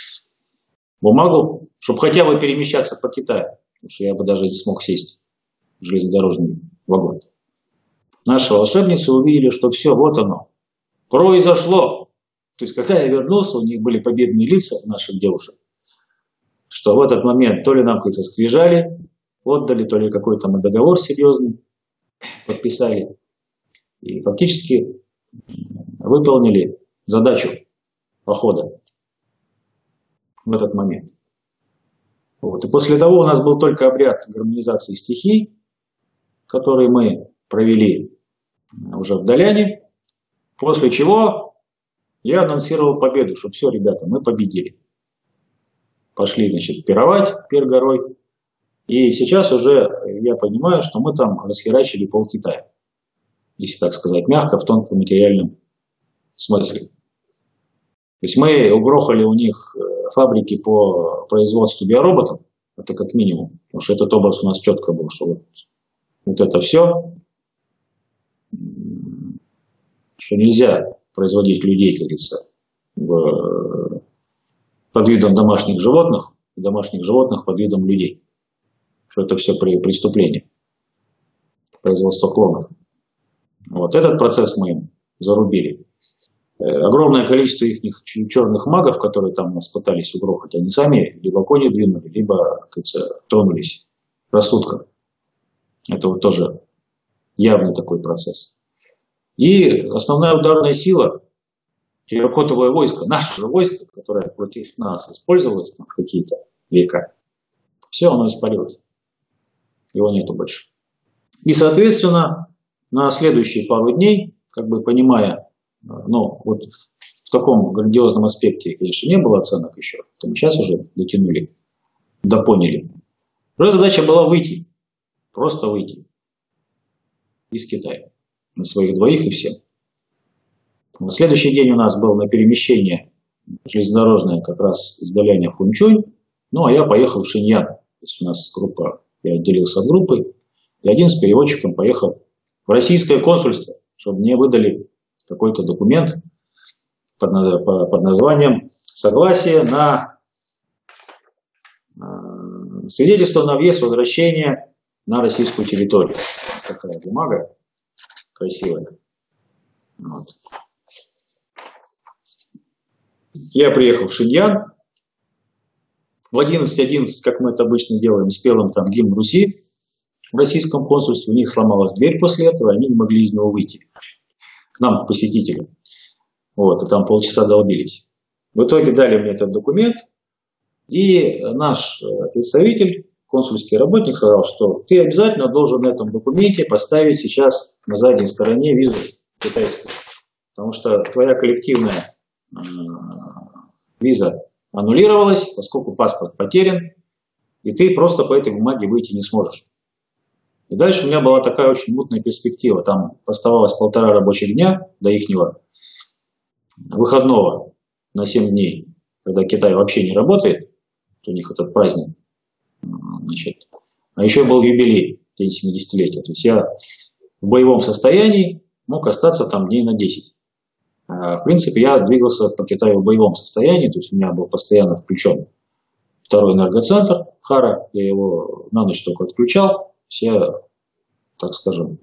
бумагу, чтобы хотя бы перемещаться по Китаю, потому что я бы даже не смог сесть в железнодорожный вагон. Наши волшебницы увидели, что все, вот оно, произошло. То есть, когда я вернулся, у них были победные лица наших девушек, что в этот момент то ли нам как-то скрижали, отдали, то ли какой-то мы договор серьезный подписали. И фактически выполнили задачу похода в этот момент. Вот. И после того у нас был только обряд гармонизации стихий, который мы провели уже в Даляне, после чего я анонсировал победу, что все, ребята, мы победили. Пошли, значит, пировать перед горой. И сейчас уже я понимаю, что мы там расхерачили пол Китая. Если так сказать мягко, в тонком материальном смысле. То есть мы угрохали у них фабрики по производству биороботов, это как минимум. Потому что этот образ у нас четко был, что вот, вот это все, что нельзя производить людей, как говорится, в, под видом домашних животных, и домашних животных под видом людей. Что это все преступление. Производство клонов. Вот этот процесс мы им зарубили. Огромное количество их черных магов, которые там нас пытались угрохать, они сами либо кони двинули, либо, как говорится, тронулись рассудком. Это вот тоже явный такой процесс. И основная ударная сила, терракотовое войско, наше же войско, которое против нас использовалось там в какие-то века, все оно испарилось. Его нету больше. И, соответственно, на следующие пару дней, как бы понимая, ну, вот в таком грандиозном аспекте, конечно, не было оценок еще, то мы сейчас уже дотянули, допоняли. Другая задача была выйти, просто выйти из Китая на своих двоих и всем. На следующий день у нас был на перемещение железнодорожное как раз из Даляня в Хунчунь, ну а я поехал в Шиньян. То есть у нас группа, я отделился от группы, и один с переводчиком поехал в российское консульство, чтобы мне выдали какой-то документ под, под названием «Согласие на э, свидетельство на въезд, возвращение на российскую территорию». Такая бумага красивая. Вот. Я приехал в Шиньян. В одиннадцать одиннадцать, как мы это обычно делаем, спел им там гимн Руси в российском консульстве. У них сломалась дверь после этого, и они не могли из него выйти. К нам, к посетителям. Вот, и там полчаса долбились. В итоге дали мне этот документ, и наш представитель, консульский работник, сказал, что ты обязательно должен на этом документе поставить сейчас на задней стороне визу китайскую. Потому что твоя коллективная э, виза аннулировалась, поскольку паспорт потерян, и ты просто по этой бумаге выйти не сможешь. И дальше у меня была такая очень мутная перспектива. Там оставалось полтора рабочих дня до ихнего выходного на семь дней, когда Китай вообще не работает, у них этот праздник. Значит. А еще был юбилей, день семидесятилетия. То есть я в боевом состоянии мог остаться там дней на десять. А, в принципе, я двигался по Китаю в боевом состоянии, то есть у меня был постоянно включен второй энергоцентр Хара, я его на ночь только отключал. То есть я, так скажем,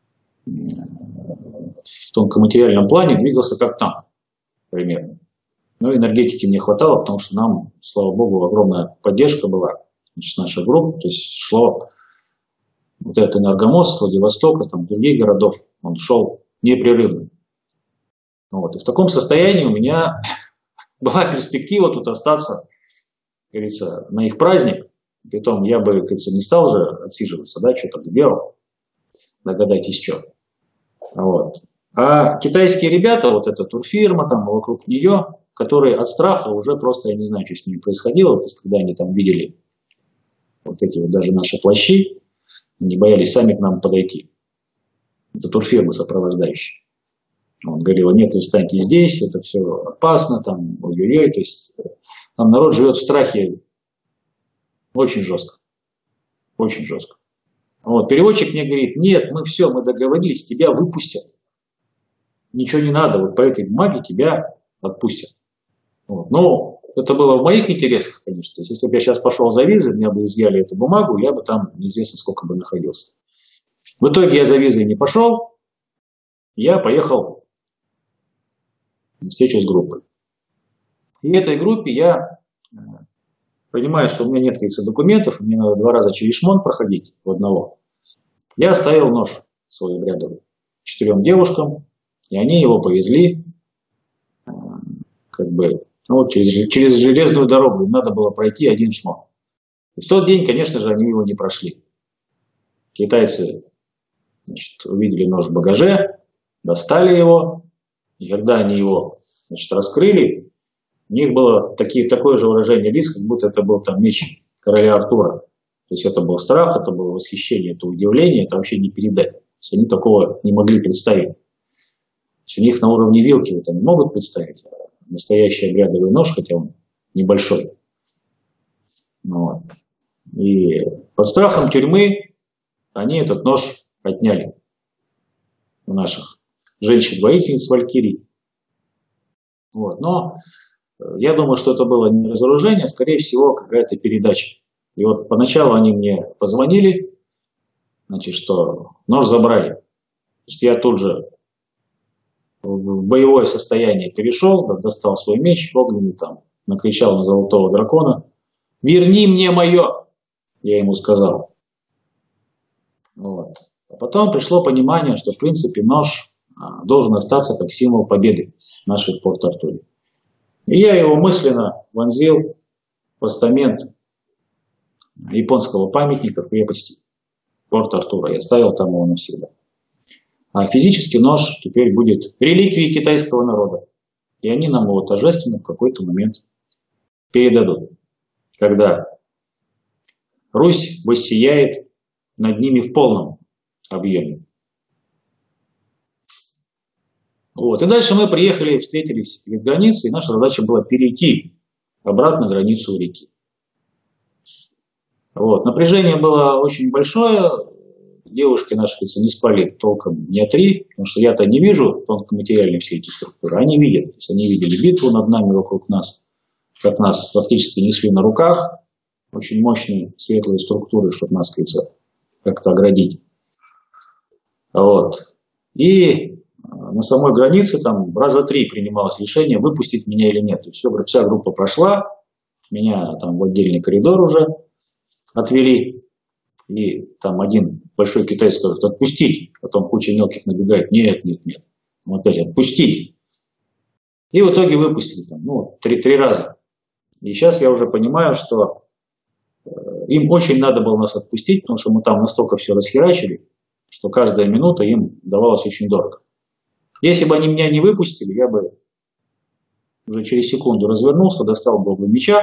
в тонкоматериальном плане двигался как танк, примерно. Но энергетики мне хватало, потому что нам, слава богу, огромная поддержка была, значит, наша группа, то есть шло вот этот энергомост с Владивостока, там, других городов, он шел непрерывно. Вот. И в таком состоянии у меня была перспектива тут остаться, как говорится, на их праздник. Притом я бы, как говорится, не стал же отсиживаться, да, что-то делал, догадайтесь, что. Вот. А китайские ребята, вот эта турфирма, там, вокруг нее, которые от страха уже просто, я не знаю, что с ними происходило, то есть когда они там видели вот эти вот даже наши плащи, не боялись сами к нам подойти. Это турфирма сопровождающая. Он говорил: нет, вы станьте здесь, это все опасно, там, ой-ой-ой, то есть там народ живет в страхе очень жестко, очень жестко. Вот, переводчик мне говорит: нет, мы все, мы договорились, тебя выпустят. Ничего не надо, вот по этой бумаге тебя отпустят. Вот. Ну, это было в моих интересах, конечно. То есть, если бы я сейчас пошел за визой, меня бы изъяли эту бумагу, я бы там неизвестно сколько бы находился. В итоге я за визой не пошел, я поехал на встречу с группой. И этой группе я понимаю, что у меня нет, кажется, документов, мне надо два раза через шмон проходить в одного. Я оставил нож свой обрядовый четырем девушкам, и они его повезли как бы, ну, вот через, через железную дорогу. Им надо было пройти один шмон. И в тот день, конечно же, они его не прошли. Китайцы, значит, увидели нож в багаже, достали его, и когда они его, значит, раскрыли, у них было такие, такое же выражение лиц, как будто это был там меч короля Артура. То есть это был страх, это было восхищение, это удивление, это вообще не передать. То есть они такого не могли представить. У них на уровне вилки это не могут представить. Настоящий обрядовый нож, хотя он небольшой. Вот. И под страхом тюрьмы они этот нож отняли у наших женщин-воительниц Валькирий. Вот. Но я думаю, что это было не разоружение, а скорее всего какая-то передача. И вот поначалу они мне позвонили, значит, что нож забрали. Значит, я тут же в боевое состояние перешел, достал свой меч огненный, там, накричал на золотого дракона: «Верни мне мое!» Я ему сказал. Вот. А потом пришло понимание, что в принципе нож должен остаться как символ победы нашей в Порт-Артуре. И я его мысленно вонзил в постамент японского памятника в крепости Порт-Артура. Я оставил там его навсегда. А физически нож теперь будет реликвией китайского народа. И они нам его торжественно в какой-то момент передадут. Когда Русь воссияет над ними в полном объеме. Вот. И дальше мы приехали, встретились перед границей, и наша задача была перейти обратно границу реки. Вот. Напряжение было очень большое. Девушки наши, не спали толком дня три, потому что я-то не вижу тонкоматериальные все эти структуры. Они видят. То есть они видели битву над нами, вокруг нас, как нас фактически несли на руках. Очень мощные светлые структуры, чтобы нас, как-то оградить. Вот. И на самой границе там раза три принималось решение, выпустить меня или нет. То есть все, вся группа прошла, меня там в отдельный коридор уже отвели. И там один большой китаец скажет: отпустить. Потом куча мелких набегает: нет, нет, нет. Ну, опять отпустить. И в итоге выпустили там, ну, три, три раза. И сейчас я уже понимаю, что э, им очень надо было нас отпустить, потому что мы там настолько все расхерачили, что каждая минута им давалась очень дорого. Если бы они меня не выпустили, я бы уже через секунду развернулся, достал бы меча,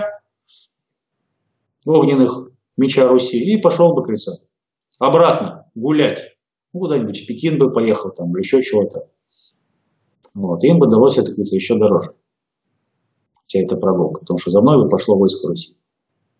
огненных меча Руси, и пошел бы, кажется, обратно гулять. Ну, куда-нибудь в Пекин бы поехал, там, или еще чего-то. Вот. Им бы далось это, кажется, еще дороже. Вся эта прогулка. Потому что за мной бы пошло войско Руси.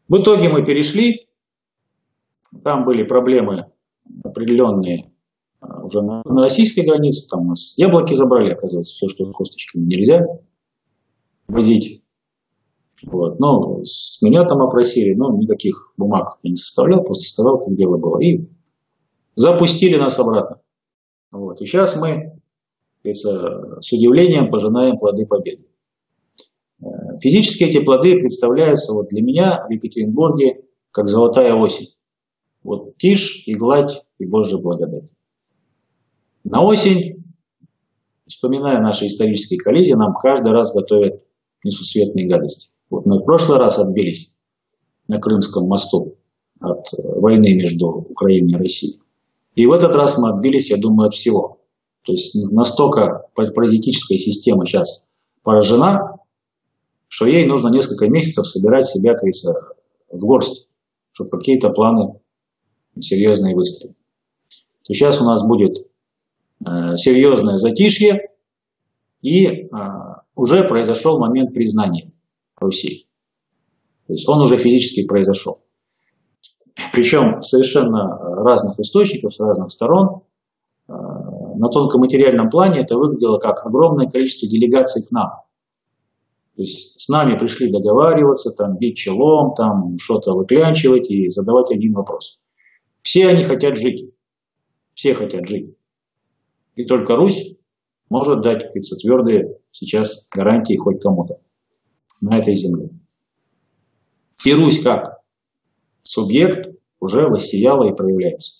В итоге мы перешли, там были проблемы определенные уже на, на российской границе, там у нас яблоки забрали, оказывается, все, что с косточками нельзя возить. Вот. Но с меня там опросили, но никаких бумаг я не составлял, просто сказал, как дело было. И запустили нас обратно. Вот. И сейчас мы, с удивлением пожинаем плоды победы. Физически эти плоды представляются вот для меня в Екатеринбурге как золотая осень. Вот тишь и гладь и Божья благодать. На осень, вспоминая наши исторические коллизии, нам каждый раз готовят несусветные гадости. Вот мы в прошлый раз отбились на Крымском мосту от войны между Украиной и Россией. И в этот раз мы отбились, я думаю, от всего. То есть настолько паразитическая система сейчас поражена, что ей нужно несколько месяцев собирать себя, как говорится, в горсть, чтобы какие-то планы серьезные выстроить. То сейчас у нас будет э, серьезное затишье, и э, уже произошел момент признания Руси. То есть он уже физически произошел. Причем совершенно разных источников, с разных сторон. Э, на тонкоматериальном плане это выглядело как огромное количество делегаций к нам. То есть с нами пришли договариваться, там, бить челом, там, что-то выклянчивать и задавать один вопрос. Все они хотят жить. Все хотят жить. И только Русь может дать, как говорится, твердые сейчас гарантии хоть кому-то на этой земле. И Русь как субъект уже воссияла и проявляется.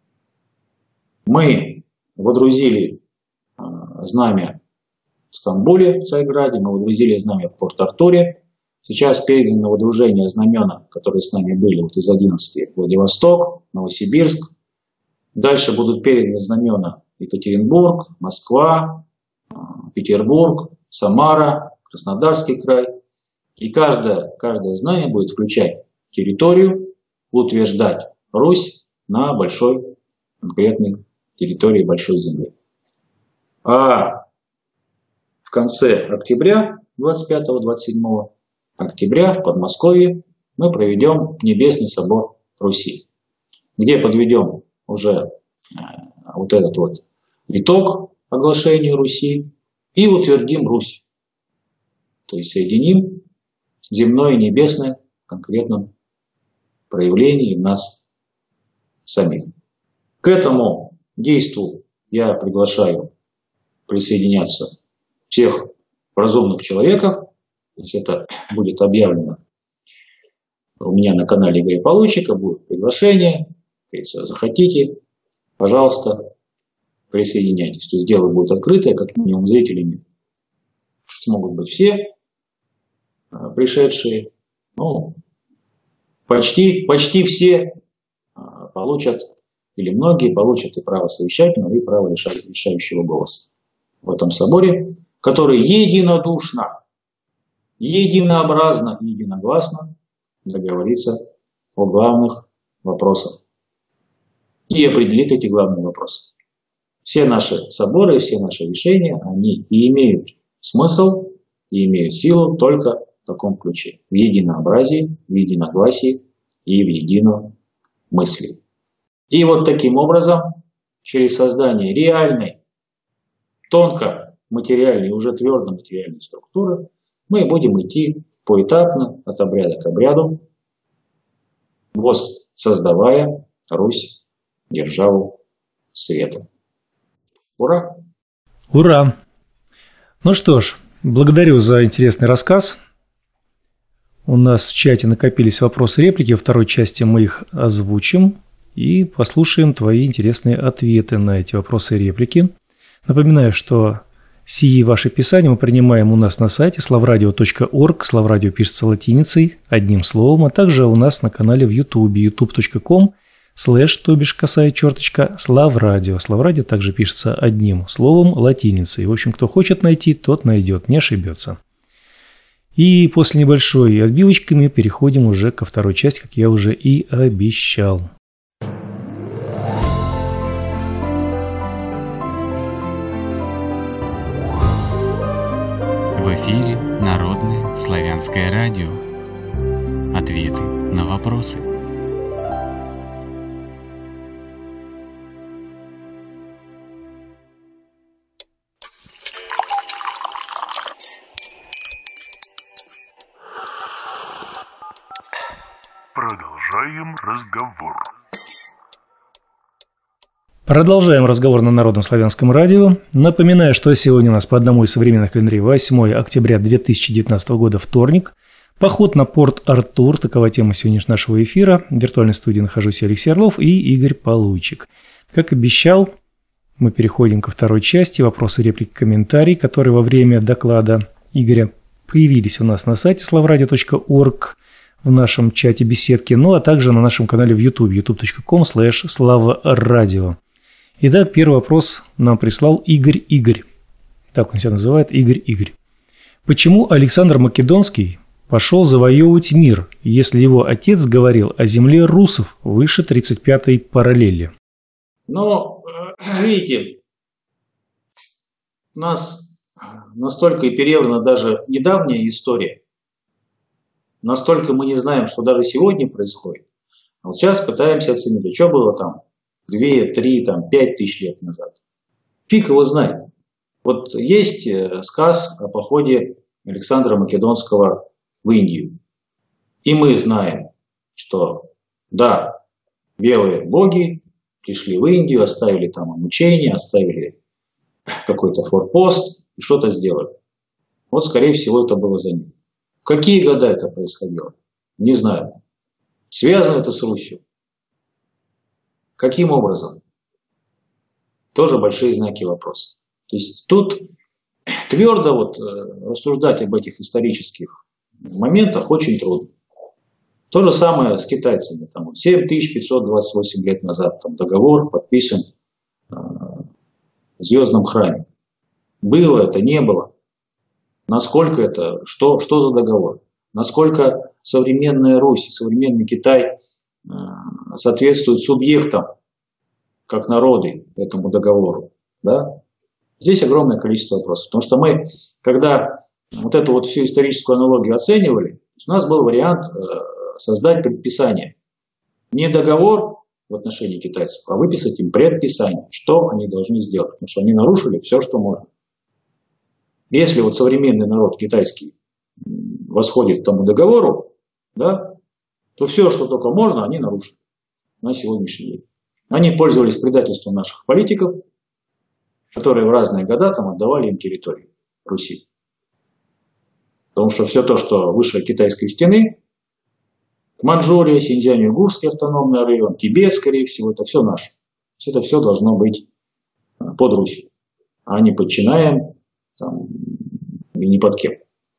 Мы водрузили э, знамя в Стамбуле, в Царьграде, мы водрузили знамя в Порт-Артуре. Сейчас переданы на водружение знамена, которые с нами были вот из одиннадцати, Владивосток, Новосибирск. Дальше будут переданы знамена Екатеринбург, Москва, Петербург, Самара, Краснодарский край. И каждое, каждое знамя будет включать территорию, утверждать Русь на большой конкретной территории большой земли. А в конце октября, двадцать пятого — двадцать седьмого октября в Подмосковье мы проведем Небесный собор Руси, где подведем уже э, вот этот вот итог оглашения Руси и утвердим Русь. То есть соединим земное и небесное в конкретном проявлении в нас самих. К этому действу я приглашаю присоединяться всех разумных человеков. То есть это будет объявлено у меня на канале Игоря Получика, будет приглашение. Если захотите, пожалуйста, присоединяйтесь. То есть дело будет открытое, как минимум зрителями смогут быть все пришедшие. Ну, почти, почти все получат, или многие получат и право совещательного, и право решающего голоса в этом соборе, который единодушно, единообразно и единогласно договорится о главных вопросах и определит эти главные вопросы. Все наши соборы, все наши решения, они и имеют смысл, и имеют силу только в таком ключе. В единообразии, в единогласии и в едином мысли. И вот таким образом, через создание реальной, тонко материальной, уже твердо материальной структуры, мы будем идти поэтапно, от обряда к обряду, воссоздавая Русь, державу света. Ура! Ура! Ну что ж, благодарю за интересный рассказ. У нас в чате накопились вопросы и реплики. Во второй части мы их озвучим и послушаем твои интересные ответы на эти вопросы и реплики. Напоминаю, что сии ваши писания мы принимаем у нас на сайте славрадио точка орг. Славрадио пишется латиницей, одним словом, а также у нас на канале в Ютубе ютуб точка ком слэш, то бишь косая черточка, Славрадио. Славрадио также пишется одним словом, латиницей. В общем, кто хочет найти, тот найдет, не ошибется. И после небольшой отбивочки мы переходим уже ко второй части, как я уже и обещал. В эфире Народное славянское радио. Ответы на вопросы. Продолжаем разговор. Продолжаем разговор на Народном славянском радио. Напоминаю, что сегодня у нас по одному из современных календарей восьмое октября две тысячи девятнадцатого года, вторник. Поход на Порт-Артур. Такова тема сегодняшнего нашего эфира. В виртуальной студии нахожусь я, Алексей Орлов, и Игорь Полуйчик. Как обещал, мы переходим ко второй части. Вопросы, реплики, комментарии, которые во время доклада Игоря появились у нас на сайте славрадио точка орг, в нашем чате беседки, ну а также на нашем канале в YouTube, ютуб точка ком слэш славарадио. Итак, первый вопрос нам прислал Игорь Игорь. Так он себя называет, Игорь Игорь. Почему Александр Македонский пошел завоевывать мир, если его отец говорил о земле русов выше тридцать пятой параллели? Ну, видите, у нас настолько и переврана даже недавняя история, настолько мы не знаем, что даже сегодня происходит. А вот сейчас пытаемся оценить, что было там две, три, там, пять тысяч лет назад. Фиг его знает. Вот есть сказ о походе Александра Македонского в Индию. И мы знаем, что да, белые боги пришли в Индию, оставили там обучение, оставили какой-то форпост и что-то сделали. Вот, скорее всего, это было за ним. В какие года это происходило? Не знаю. Связано это с Русью? Каким образом? Тоже большие знаки вопроса. То есть тут твердо вот рассуждать об этих исторических моментах очень трудно. То же самое с китайцами. Там, семь тысяч пятьсот двадцать восемь лет назад там, договор подписан э, в Звездном храме. Было это, не было. Насколько это, что, что за договор? Насколько современная Русь, современный Китай э, соответствуют субъектам, как народы, этому договору. Да? Здесь огромное количество вопросов. Потому что мы, когда вот эту вот всю историческую аналогию оценивали, у нас был вариант э, создать предписание. Не договор в отношении китайцев, а выписать им предписание, что они должны сделать. Потому что они нарушили все, что можно. Если вот современный народ китайский восходит к тому договору, да, то все, что только можно, они нарушили на сегодняшний день. Они пользовались предательством наших политиков, которые в разные года там отдавали им территорию Руси. Потому что все то, что выше китайской стены, Манчжурия, Синьцзянь-Уйгурский автономный район, Тибет, скорее всего, это все наше. Это все должно быть под Русью, а не подчинаем там, и ни под кем.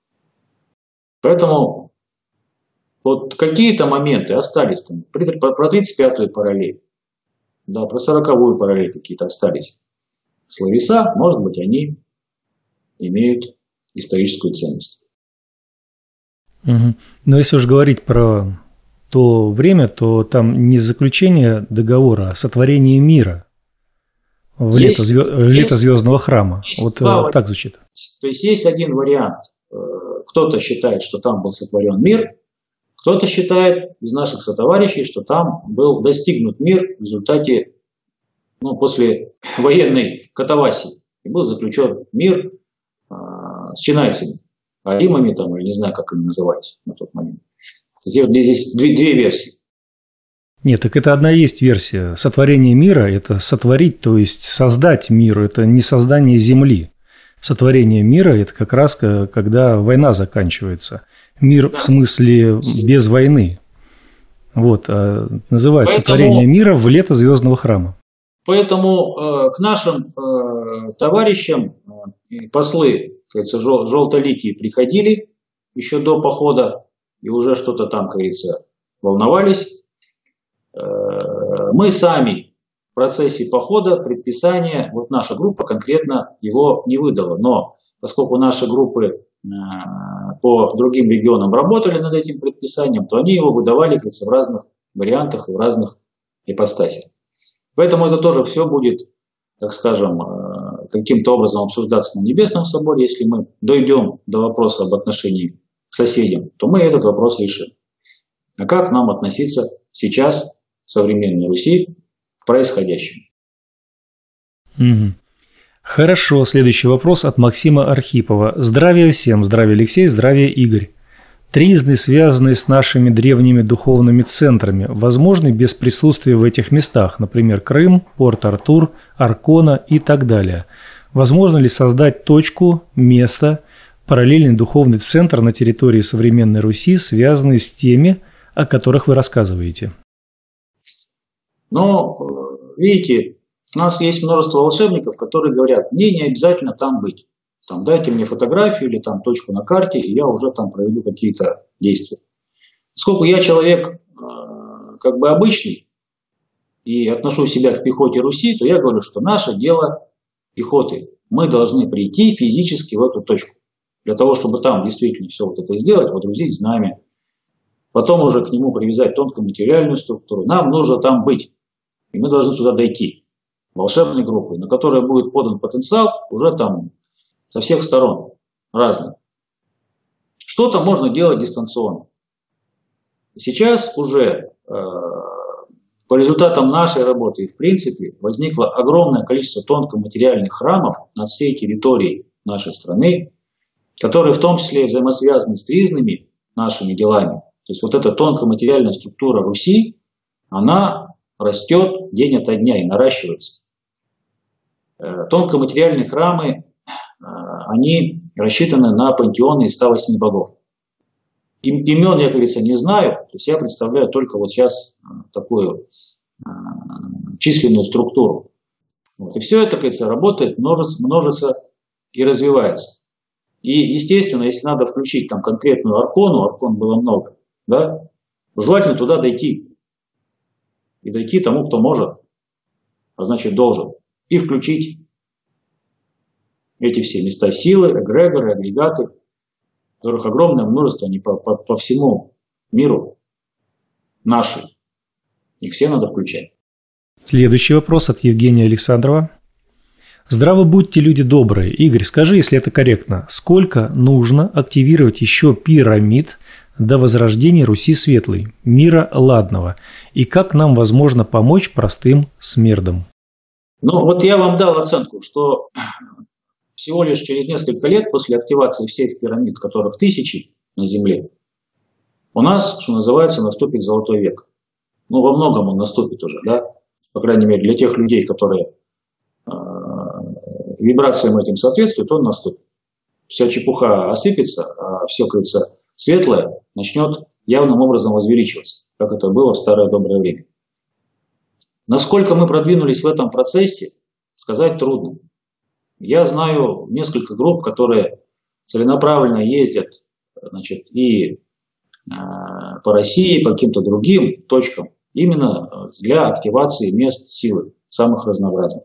Поэтому вот какие-то моменты остались там, про тридцать пятую параллель, да, про сороковую параллель какие-то остались. Словеса, может быть, они имеют историческую ценность. Угу. Но если уж говорить про то время, то там не заключение договора, а сотворение мира в есть, лето, звезд... есть, лето звездного храма. Вот два, так звучит. То есть есть один вариант. Кто-то считает, что там был сотворен мир, кто-то считает из наших сотоварищей, что там был достигнут мир в результате, ну, после военной катавасии. И был заключен мир а, с чинайцами, аримами там, или не знаю, как они назывались на тот момент. Здесь две, две версии. Нет, так это одна есть версия. Сотворение мира – это сотворить, то есть создать мир, это не создание Земли. Сотворение мира – это как раз когда война заканчивается. Мир в смысле без войны. Вот, а называется Поэтому... сотворение мира в лето звездного храма. Поэтому э, к нашим э, товарищам э, послы, как говорится, жел, желтоликие приходили еще до похода и уже что-то там, как говорится, волновались. Э, мы сами в процессе похода предписание, вот наша группа конкретно его не выдала, но поскольку наши группы э, по другим регионам работали над этим предписанием, то они его выдавали, как говорится, в разных вариантах и в разных ипостасях. Поэтому это тоже все будет, так скажем, каким-то образом обсуждаться на Небесном соборе. Если мы дойдем до вопроса об отношении к соседям, то мы этот вопрос решим. а как нам относиться сейчас в современной Руси к происходящему. Угу. Хорошо, следующий вопрос от Максима Архипова. Здравия всем, здравия Алексей, здравия Игорь. Тризны, связанные с нашими древними духовными центрами, возможны без присутствия в этих местах, например, Крым, Порт-Артур, Аркона и так далее. Возможно ли создать точку, место, параллельный духовный центр на территории современной Руси, связанный с теми, о которых вы рассказываете? Но, видите, у нас есть множество волшебников, которые говорят, мне не обязательно там быть. Там, дайте мне фотографию или там точку на карте, и я уже там проведу какие-то действия. Поскольку я человек э, как бы обычный и отношу себя к пехоте Руси, то я говорю, что наше дело пехоты. Мы должны прийти физически в эту точку. Для того, чтобы там действительно все вот это сделать, водрузить знамя. Потом уже к нему привязать тонкоматериальную структуру. Нам нужно там быть. И мы должны туда дойти. Волшебной группой, на которой будет подан потенциал уже там со всех сторон, разных. Что-то можно делать дистанционно. Сейчас уже э, по результатам нашей работы, в принципе, возникло огромное количество тонкоматериальных храмов на всей территории нашей страны, которые в том числе взаимосвязаны с тризнами, нашими делами. То есть вот эта тонкоматериальная структура Руси, она растет день ото дня и наращивается. Э, тонкоматериальные храмы, они рассчитаны на пантеоны из ста восьми богов. Им, имен я, как говорится, не знаю, то есть я представляю только вот сейчас такую э, численную структуру. Вот. И все это, как говорится, работает, множится, множится и развивается. И, естественно, если надо включить там конкретную аркону, аркон было много, да, желательно туда дойти. И дойти тому, кто может, а значит должен, и включить эти все места силы, эгрегоры, агрегаты, которых огромное множество, они по, по, по всему миру наши. Их все надо включать. Следующий вопрос от Евгения Александрова. Здраво будьте, люди добрые. Игорь, скажи, если это корректно, сколько нужно активировать еще пирамид до возрождения Руси Светлой, мира ладного, и как нам возможно помочь простым смердам? Ну, вот я вам дал оценку, что всего лишь через несколько лет после активации всех пирамид, которых тысячи на Земле, у нас, что называется, наступит золотой век. Ну, во многом он наступит уже, да, по крайней мере, для тех людей, которые э, вибрациям этим соответствуют, он наступит. Вся чепуха осыпется, а все, как говорится, светлое начнет явным образом возвеличиваться, как это было в старое доброе время. Насколько мы продвинулись в этом процессе, сказать трудно. Я знаю несколько групп, которые целенаправленно ездят, значит, и э, по России, по каким-то другим точкам, именно для активации мест силы, самых разнообразных.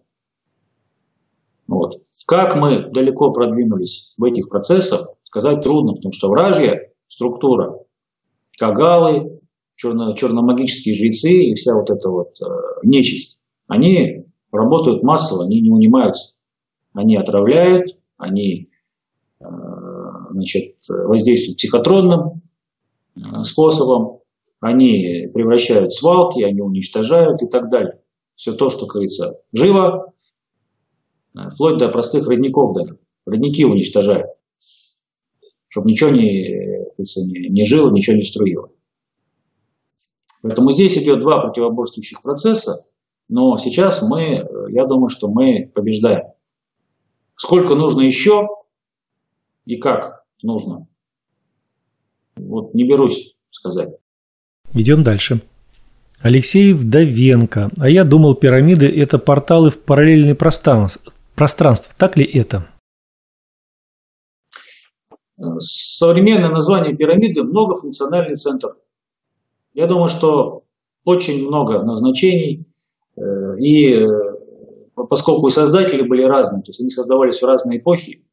Вот. Как мы далеко продвинулись в этих процессах, сказать трудно, потому что вражья структура, кагалы, черно, черномагические жрецы и вся вот эта вот э, нечисть, они работают массово, они не унимаются. Они отравляют, они э, значит, воздействуют психотронным э, способом, они превращают в свалки, они уничтожают и так далее. Все то, что, как говорится, живо, э, вплоть до простых родников даже. Родники уничтожают, чтобы ничего не, не, не жило, ничего не струило. Поэтому здесь идет два противоборствующих процесса, но сейчас мы, я думаю, что мы побеждаем. Сколько нужно еще и как нужно, вот не берусь сказать. Идем дальше. Алексей Вдовенко. А я думал, пирамиды – это порталы в параллельное пространство. пространство. Так ли это? Современное название пирамиды – многофункциональный центр. Я думаю, что очень много назначений, и поскольку и создатели были разные, то есть они создавались в разные эпохи,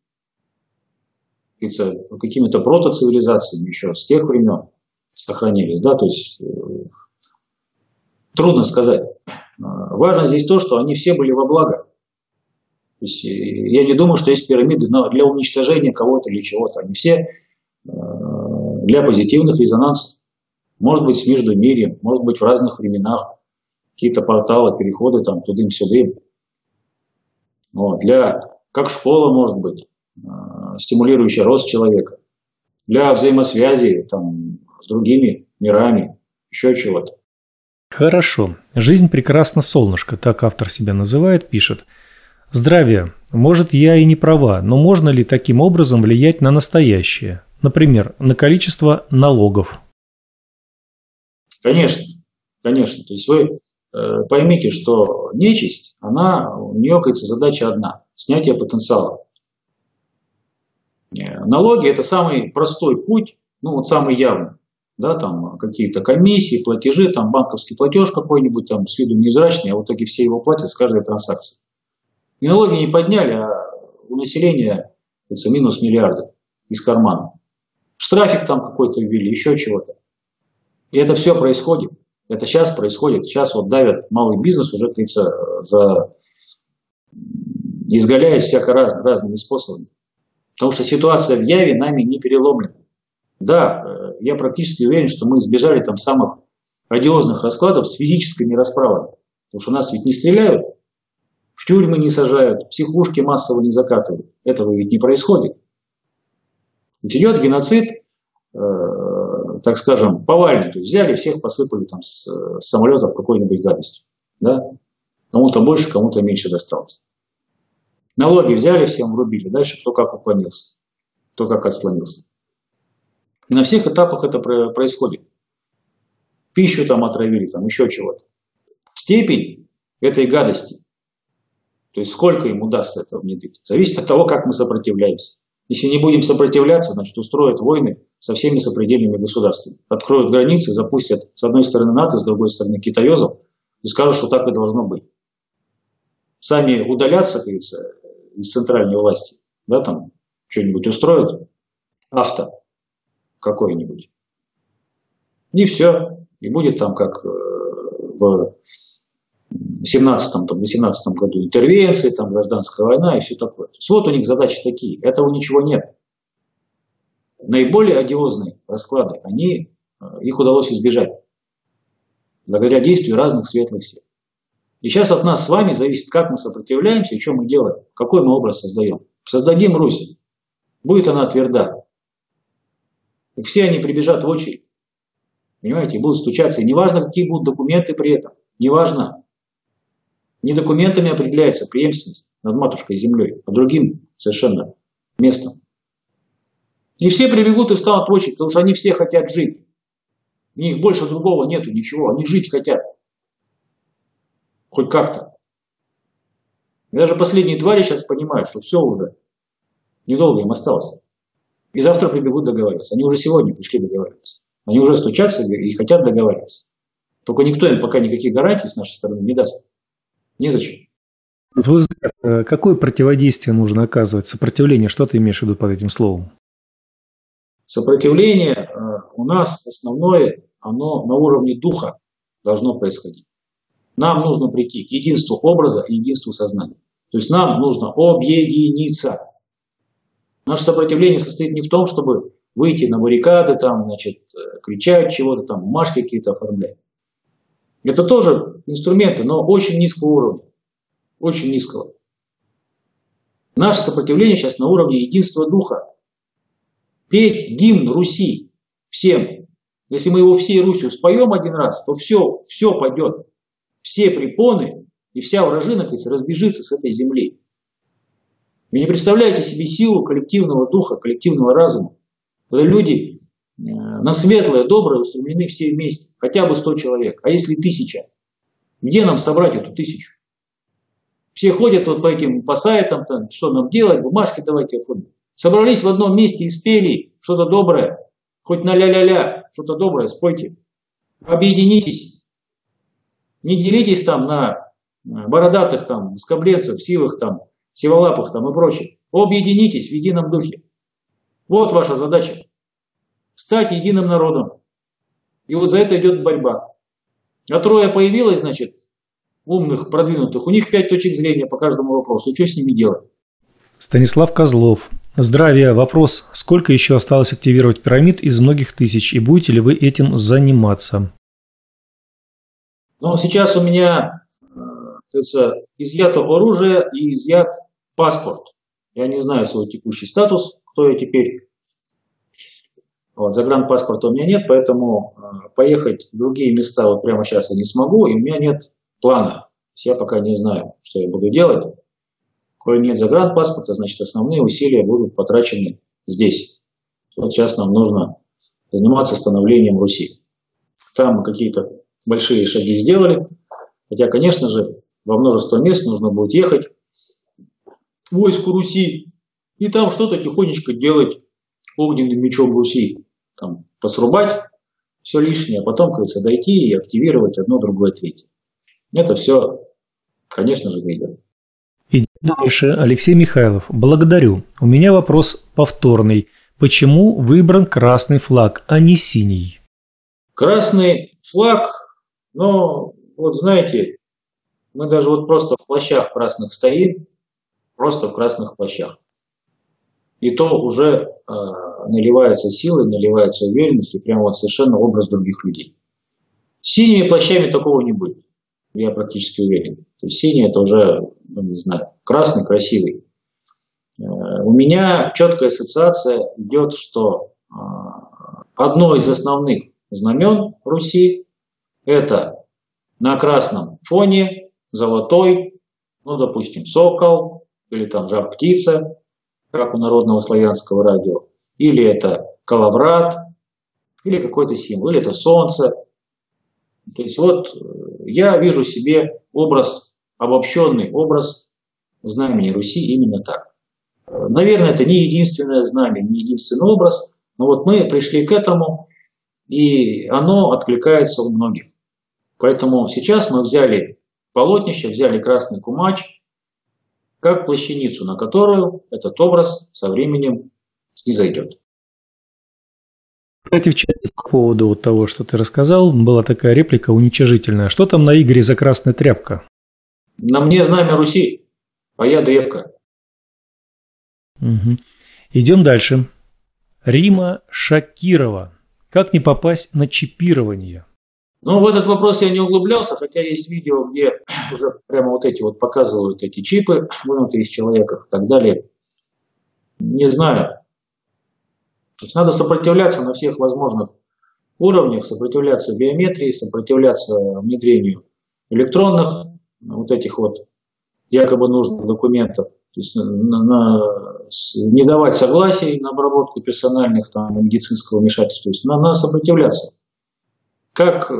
какими-то протоцивилизациями еще с тех времен сохранились, да, то есть трудно сказать. Важно здесь то, что они все были во благо. То есть я не думаю, что есть пирамиды для уничтожения кого-то или чего-то. Они все для позитивных резонансов. может быть, с Междумирьем, может быть, в разных временах. Какие-то порталы, переходы там тудым-сюдым. Вот. Для, как школа, может быть, э, стимулирующий рост человека. Для взаимосвязи там, с другими мирами, еще чего-то. Хорошо. «Жизнь прекрасна, солнышко», так автор себя называет, пишет. Здравия. Может, я и не права, но можно ли таким образом влиять на настоящее? Например, на количество налогов? Конечно, конечно. То есть вы э, поймите, что нечисть, она, у нее, кажется, задача одна – снятие потенциала. Налоги – это самый простой путь, ну вот самый явный. Да, там какие-то комиссии, платежи, там банковский платеж какой-нибудь, там с виду невзрачный, а в итоге все его платят с каждой транзакции. И налоги не подняли, а у населения это минус миллиарды из кармана. Штрафик там какой-то ввели, еще чего-то. И это все происходит. Это сейчас происходит. Сейчас вот давят малый бизнес уже, говорится, за... изгаляясь всяко раз, разными способами. Потому что ситуация в Яве нами не переломлена. Да, я практически уверен, что мы избежали там самых одиозных раскладов с физическими расправами. Потому что нас ведь не стреляют, в тюрьмы не сажают, психушки массово не закатывают. Этого ведь не происходит. Ведь идет геноцид, э, так скажем, повальный. То есть взяли, всех посыпали там с, с самолетов какой-нибудь гадостью. Да? Кому-то больше, кому-то меньше досталось. Налоги взяли, всем врубили. Дальше кто как уклонился, кто как отслонился. И на всех этапах это происходит. Пищу там отравили, там еще чего-то. Степень этой гадости, то есть сколько им удастся этого внедрить, зависит от того, как мы сопротивляемся. Если не будем сопротивляться, значит устроят войны со всеми сопредельными государствами. Откроют границы, запустят с одной стороны НАТО, с другой стороны китаёзов и скажут, что так и должно быть. Сами удалятся, как говорится, из центральной власти, да, там что-нибудь устроят, авто какой-нибудь. И все. И будет там, как в семнадцатом, восемнадцатом году интервенции, там гражданская война и все такое. То есть вот у них задачи такие. Этого ничего нет. Наиболее одиозные расклады, они, их удалось избежать. Благодаря действию разных светлых сил. И сейчас от нас с вами зависит, как мы сопротивляемся и что мы делаем. Какой мы образ создаем. Создадим Русь. Будет она тверда. И все они прибежат в очередь, понимаете, и будут стучаться. И неважно, какие будут документы при этом, неважно. Не документами определяется преемственность над матушкой землей, а другим совершенно местом. И все прибегут и встанут в очередь, потому что они все хотят жить. У них больше другого нету, ничего, они жить хотят. Хоть как-то. И даже последние твари сейчас понимают, что все уже, недолго им осталось. И завтра прибегут договариваться. Они уже сегодня пришли договариваться. Они уже стучатся и хотят договариваться. Только никто им пока никаких гарантий с нашей стороны не даст. Незачем. На твой взгляд, какое противодействие нужно оказывать? Сопротивление, что ты имеешь в виду под этим словом? Сопротивление у нас основное, оно на уровне духа должно происходить. Нам нужно прийти к единству образа и единству сознания. То есть нам нужно объединиться. Наше сопротивление состоит не в том, чтобы выйти на баррикады, там, значит, кричать чего-то, там, бумажки какие-то оформлять. Это тоже инструменты, но очень низкого уровня. Очень низкого. Наше сопротивление сейчас на уровне единства духа. Петь гимн Руси всем. Если мы его всей Русью споем один раз, то все, все пойдет. Все препоны и вся вражина, кажется, разбежится с этой земли. Вы не представляете себе силу коллективного духа, коллективного разума, когда люди на светлое, доброе устремлены все вместе, хотя бы сто человек, а если тысяча, где нам собрать эту тысячу? Все ходят вот по этим, по сайтам, там, что нам делать, бумажки давайте оформим. Собрались в одном месте и спели что-то доброе, хоть на ля-ля-ля, что-то доброе спойте. Объединитесь, не делитесь там на бородатых, там, скобленцев, сивых, там, сиволапых там и прочее. Объединитесь в едином духе. Вот ваша задача. Стать единым народом. И вот за это идет борьба. А трое появилось, значит, умных, продвинутых. У них пять точек зрения по каждому вопросу. Что с ними делать? Станислав Козлов, Здравия. Вопрос. Сколько еще осталось активировать пирамид из многих тысяч? И будете ли вы этим заниматься? Ну, сейчас у меня, кажется, изъято оружие и изъят паспорт. Я не знаю свой текущий статус, кто я теперь. Вот, загранпаспорта у меня нет, поэтому э, поехать в другие места вот прямо сейчас я не смогу, и у меня нет плана. Я пока не знаю, что я буду делать. Коль нет загранпаспорта, значит основные усилия будут потрачены здесь. Вот сейчас нам нужно заниматься становлением Руси. Там мы какие-то большие шаги сделали, хотя, конечно же, во множество мест нужно будет ехать войску Руси и там что-то тихонечко делать огненным мечом Руси. Там посрубать все лишнее, а потом, кажется, дойти и активировать одно, другое, третье. Это все, конечно же, видео. Идем дальше. Алексей Михайлов. Благодарю. У меня вопрос повторный. Почему выбран красный флаг, а не синий? Красный флаг, ну, вот знаете, мы даже вот просто в плащах красных стоим, просто в красных плащах. И то уже э, наливается силой, наливается уверенностью, прямо вот совершенно образ других людей. С синими плащами такого не будет, я практически уверен. То есть синий это уже, ну, не знаю, красный, красивый. Э, у меня четкая ассоциация идет, что э, одно из основных знамен Руси это на красном фоне золотой, ну, допустим, сокол или там жар-птица, как у народного славянского радио, или это коловрат, или какой-то символ, или это солнце. То есть вот я вижу себе образ, обобщенный образ знамени Руси именно так. Наверное, это не единственное знамя, не единственный образ, но вот мы пришли к этому, и оно откликается у многих. Поэтому сейчас мы взяли полотнище, взяли красный кумач, как плащаницу, на которую этот образ со временем снизойдет. Кстати, в чате по поводу вот того, что ты рассказал, была такая реплика уничижительная. Что там на Игоре за красная тряпка? На мне знамя Руси, а я древко. Угу. Идем дальше. Рима Шакирова. Как не попасть на чипирование? Ну, в этот вопрос я не углублялся, хотя есть видео, где уже прямо вот эти вот показывают эти чипы, вынутые из человека и так далее. Не знаю. То есть надо сопротивляться на всех возможных уровнях, сопротивляться биометрии, сопротивляться внедрению электронных вот этих вот якобы нужных документов. То есть на, на, не давать согласий на обработку персональных там, медицинского вмешательства. То есть надо, надо сопротивляться. Как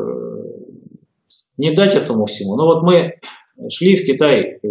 не дать этому всему? Ну вот мы шли в Китай,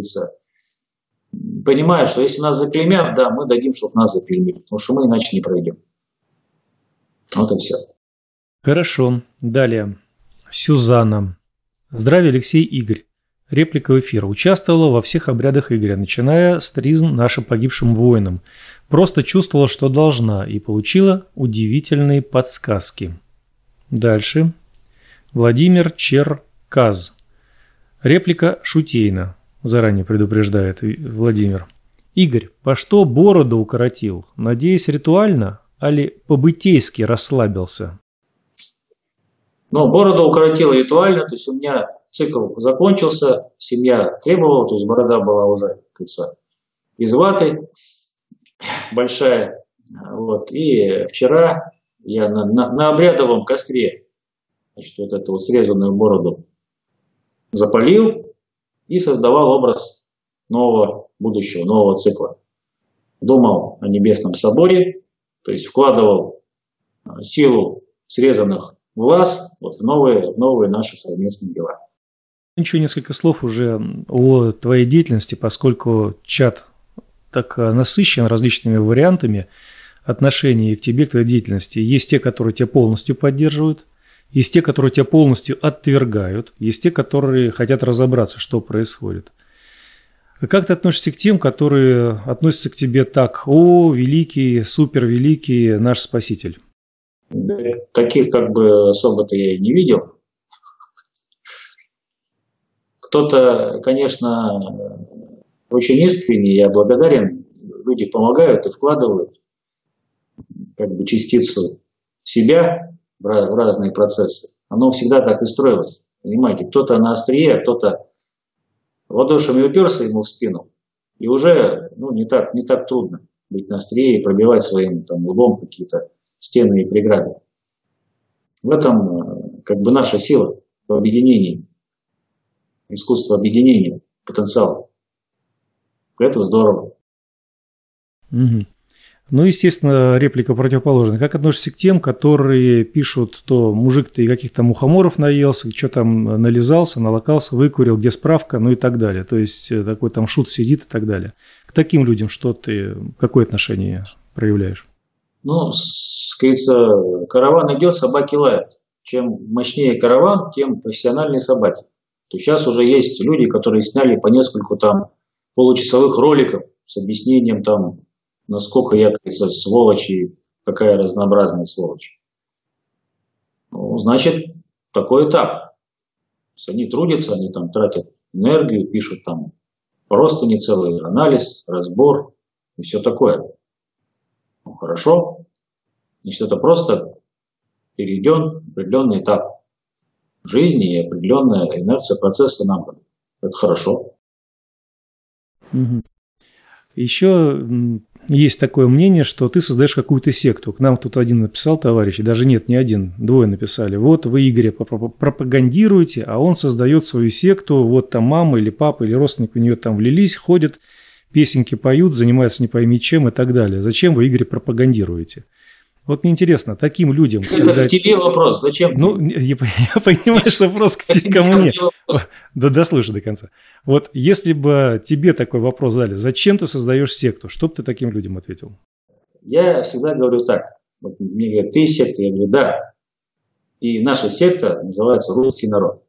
понимая, что если нас заклеймят, да, мы дадим, чтобы нас заклеймили, потому что мы иначе не пройдем. Вот и все. Хорошо. Далее. Сюзанна. Здравия, Алексей, Игорь. Реплика в эфир. Участвовала во всех обрядах Игоря, начиная с тризн нашим погибшим воинам. Просто чувствовала, что должна, и получила удивительные подсказки. Дальше. Владимир Черказ. Реплика Шутейна. Заранее предупреждает Владимир. Игорь, по что бороду укоротил? Надеюсь, ритуально, али по-бытейски расслабился? Ну, бороду укоротил ритуально, то есть у меня цикл закончился, семья требовала, то есть борода была уже, как говорится, из ваты, большая. Вот. И вчера я на, на, на обрядовом костре, значит, вот эту вот срезанную бороду запалил и создавал образ нового будущего, нового цикла. Думал о Небесном соборе, то есть вкладывал силу срезанных глаз вот в новые, в новые наши совместные дела. Еще несколько слов уже о твоей деятельности, поскольку чат так насыщен различными вариантами отношений к тебе, к твоей деятельности. Есть те, которые тебя полностью поддерживают, есть те, которые тебя полностью отвергают, есть те, которые хотят разобраться, что происходит. Как ты относишься к тем, которые относятся к тебе так: «О, великий, супервеликий наш Спаситель»? Таких как бы особо-то я и не видел. Кто-то, конечно, очень искренне, я благодарен люди помогают и вкладывают как бы частицу себя в разные процессы, оно всегда так и строилось. Понимаете, кто-то на острие, а кто-то ладошами уперся ему в спину, и уже ну, не, так, не так трудно быть на острие и пробивать своим там, лбом какие-то стены и преграды. В этом как бы наша сила в объединении, искусство объединения, потенциал. Это здорово. Угу. Ну, естественно, реплика противоположная. Как относишься к тем, которые пишут, то мужик ты каких-то мухоморов наелся, что там нализался, налокался, выкурил, где справка, ну и так далее. То есть такой там шут сидит и так далее. К таким людям что ты, какое отношение проявляешь? Ну, как говорится, караван идет, собаки лают. Чем мощнее караван, тем профессиональнее собаки. То есть сейчас уже есть люди, которые сняли по нескольку там получасовых роликов с объяснением там, насколько я, кажется, сволочь и какая разнообразная сволочь. Ну, значит, такой этап. То есть они трудятся, они там тратят энергию, пишут там просто не целый анализ, разбор и все такое. Ну, хорошо. Значит, это просто перейден определенный этап жизни и определенная инерция процесса нам. Это хорошо. Угу. Еще есть такое мнение, что ты создаешь какую-то секту. К нам тут один написал, товарищ, и даже нет, не один, двое написали. Вот вы Игоря пропагандируете, а он создает свою секту. Вот там мама или папа или родственник у нее там влились, ходят, песенки поют, занимаются не пойми чем и так далее. Зачем вы Игоря пропагандируете? Вот мне интересно, таким людям... Это когда... к тебе вопрос, зачем? Ну, я, я понимаю, что вопрос к тебе, ко мне. Да, дослушай до конца. Вот если бы тебе такой вопрос дали, зачем ты создаешь секту, что бы ты таким людям ответил? Я всегда говорю так. Вот мне говорят, ты секта? Я говорю, да. И наша секта называется русский народ,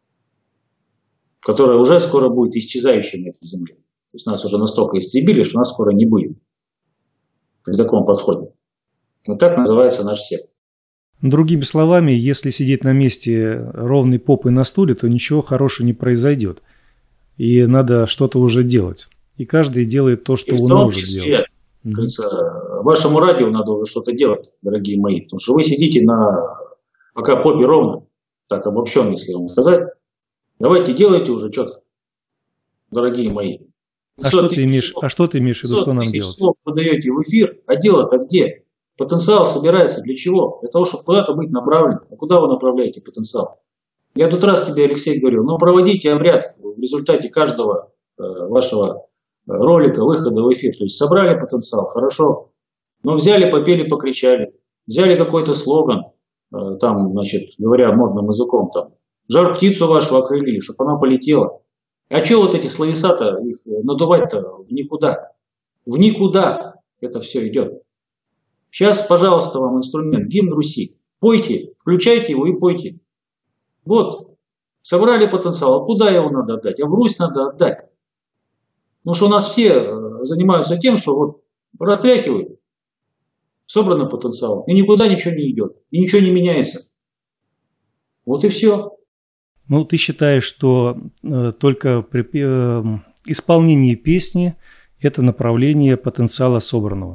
которая уже скоро будет исчезающей на этой земле. То есть нас уже настолько истребили, что нас скоро не будет. При таком подходе. Вот так называется наш секта. Другими словами, если сидеть на месте ровной попой на стуле, то ничего хорошего не произойдет. И надо что-то уже делать. И каждый делает то, что он может делать. Кажется, вашему радио надо уже что-то делать, дорогие мои. Потому что вы сидите на пока попе ровно, так обобщенно, если вам сказать. Давайте делайте уже что-то, дорогие мои. А что, ты имеешь, а что ты имеешь в виду, что нам делать? Слов вы даете в эфир, а дело-то где? Потенциал собирается для чего? Для того, чтобы куда-то быть направлен. А куда вы направляете потенциал? Я тут раз тебе, Алексей, говорил, ну проводите обряд в результате каждого э, вашего ролика, выхода в эфир. То есть собрали потенциал, хорошо. Но взяли, попели, покричали. Взяли какой-то слоган, э, там, значит, говоря модным языком, там, жар птицу вашу окрылили, чтобы она полетела. А что вот эти словеса-то, их надувать-то в никуда? В никуда это все идет. Сейчас, пожалуйста, вам инструмент, гимн Руси. Пойте, включайте его и пойте. Вот, собрали потенциал. А куда его надо отдать? А в Русь надо отдать. Потому что у нас все занимаются тем, что вот растряхивают собранный потенциал. И никуда ничего не идет. И ничего не меняется. Вот и все. Ну, ты считаешь, что э, только при э, исполнении песни это направление потенциала собранного?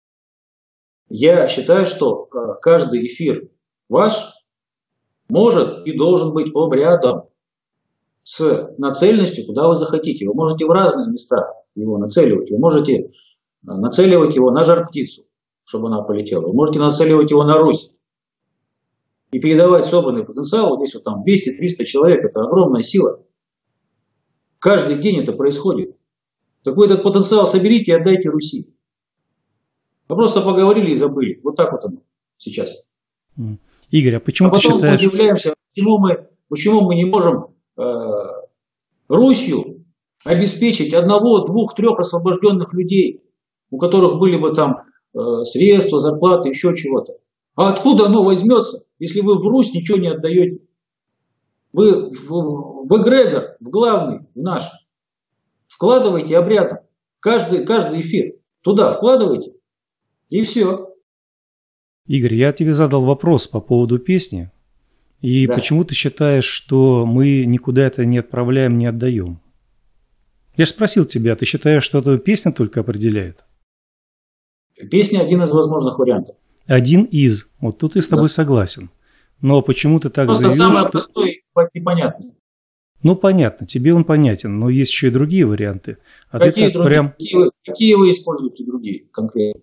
Я считаю, что каждый эфир ваш может и должен быть по обрядам с нацеленностью, куда вы захотите. Вы можете в разные места его нацеливать. Вы можете нацеливать его на жар-птицу, чтобы она полетела. Вы можете нацеливать его на Русь. И передавать собранный потенциал. Вот здесь вот там двести-триста человек. Это огромная сила. Каждый день это происходит. Так вы этот потенциал соберите и отдайте Руси. Мы просто поговорили и забыли. Вот так вот оно сейчас. Игорь, а почему а потом ты считаешь... мы удивляемся, почему мы, почему мы не можем э, Русью обеспечить одного, двух, трех освобожденных людей, у которых были бы там э, средства, зарплаты, еще чего-то. А откуда оно возьмется, если вы в Русь ничего не отдаете? Вы в, в эгрегор, в главный, в наш, вкладываете обрядом. Каждый, каждый эфир туда вкладываете. И все. Игорь, я тебе задал вопрос по поводу песни. И да. Почему ты считаешь, что мы никуда это не отправляем, не отдаем? Я же спросил тебя, ты считаешь, что эта песня только определяет? Песня один из возможных вариантов. Один из. Вот тут я с тобой Да. согласен. Но почему ты так Просто заявил, самое что... простое и непонятное. Ну, понятно, тебе он понятен, но есть еще и другие варианты. А Какие, ты так другие, прям... какие, вы, какие вы используете другие конкретно?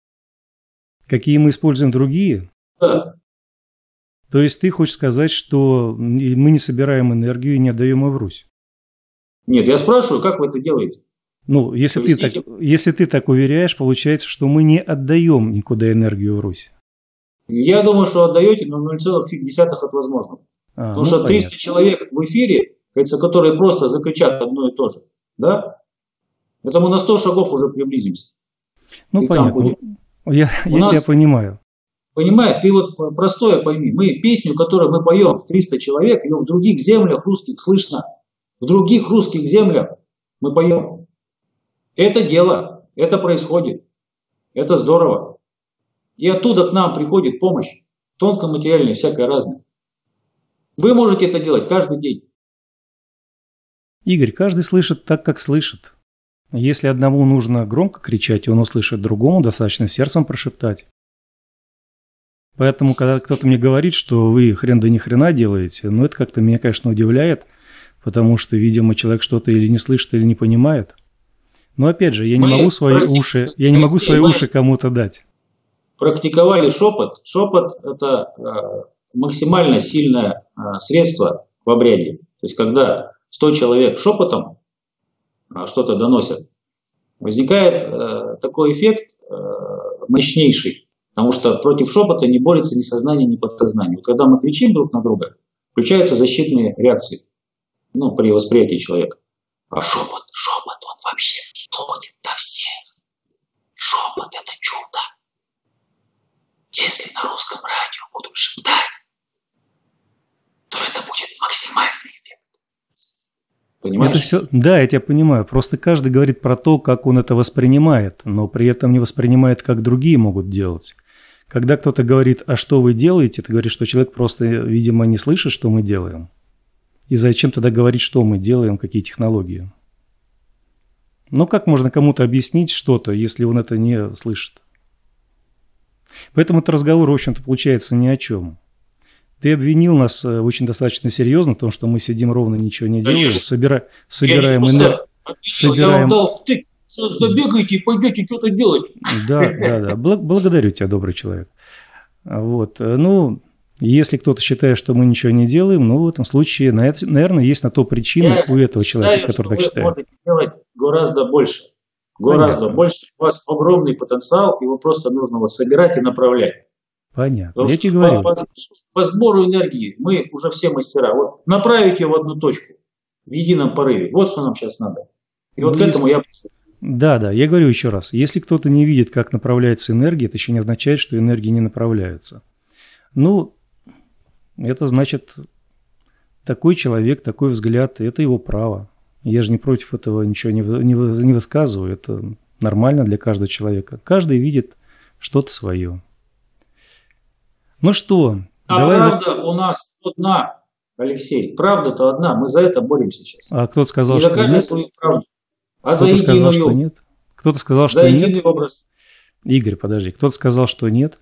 Какие мы используем другие? Да. То есть ты хочешь сказать, что мы не собираем энергию и не отдаем ее в Русь? Нет, я спрашиваю, как вы это делаете? Ну, если ты, так, Поясните. если ты так уверяешь, получается, что мы не отдаем никуда энергию в Русь. Я думаю, что отдаете, но ноль целых фиг десятых от возможного. А, Потому ну, что понятно. триста человек в эфире, кажется, которые просто закричат одно и то же. Да? Это мы на сто шагов уже приблизимся. Ну, И там понятно. будет. Я, У я нас- тебя понимаю. Понимаешь, ты вот простое пойми. Мы песню, которую мы поем в триста человек, ее в других землях русских слышно. В других русских землях мы поем. Это дело, это происходит. Это здорово. И оттуда к нам приходит помощь. Тонко-материальная, всякая разная. Вы можете это делать каждый день. Игорь, каждый слышит так, как слышит. Если одному нужно громко кричать, и он услышит другому, достаточно сердцем прошептать. Поэтому, когда кто-то мне говорит, что вы хрен да ни хрена делаете, ну это как-то меня, конечно, удивляет, потому что, видимо, человек что-то или не слышит, или не понимает. Но опять же, я не Мы могу свои практи- уши, я не могу Алексей, свои мы- уши кому-то дать. Практиковали шепот. Шепот – это э, максимально сильное э, средство в обряде. То есть, когда сто человек шепотом э, что-то доносят, возникает э, такой эффект э, мощнейший. Потому что против шепота не борется ни сознание, ни подсознание. Вот когда мы кричим друг на друга, включаются защитные реакции, ну, при восприятии человека. А шепот, шепот, он вообще доходит до всех. Шепот – это чудо. Если на русском радио будут шептать, то это будет максимальный эффект. Понимаешь? Это все, да, я тебя понимаю. Просто каждый говорит про то, как он это воспринимает, но при этом не воспринимает, как другие могут делать. Когда кто-то говорит, а что вы делаете, ты говоришь, что человек просто, видимо, не слышит, что мы делаем. И зачем тогда говорить, что мы делаем, какие технологии? Ну, как можно кому-то объяснить что-то, если он это не слышит? Поэтому этот разговор, в общем-то, получается ни о чем. Ты обвинил нас э, очень достаточно серьезно в том, что мы сидим ровно, ничего не делаем, Конечно. собира... Я собираем не энергию. просто объяснил, Я собираем- вам дал втык. Забегайте и пойдете что-то делать. Да, да, да. Бл- благодарю тебя, добрый человек. Вот. э, Ну, если кто-то считает, что мы ничего не делаем, ну, в этом случае, на это- наверное, есть на то причина Я у этого человека, считаю, который что так вы считает. можете делать гораздо больше. Гораздо Понятно. больше. У вас огромный потенциал, его просто нужно вот собирать и направлять. Понятно. Потому Я что тебе говорю. По, по- по сбору энергии мы уже все мастера. Вот направить ее в одну точку, в едином порыве. Вот что нам сейчас надо. И вот Ну, к этому если- я... Да, да, я говорю еще раз. Если кто-то не видит, как направляется энергия, это еще не означает, что энергия не направляется. Ну, это значит, такой человек, такой взгляд, это его право. Я же не против этого ничего не, вы- не, вы- не высказываю. Это нормально для каждого человека. Каждый видит что-то свое. Ну что, А давай... за- правда у нас одна, Алексей. Правда-то одна. Мы за это боремся сейчас. А кто-то сказал, Не что доказать нет? свою правду, а за Кто-то сказал, что единую, нет? Кто-то сказал, за что нет? единый образ. Игорь, подожди. Кто-то сказал, что нет?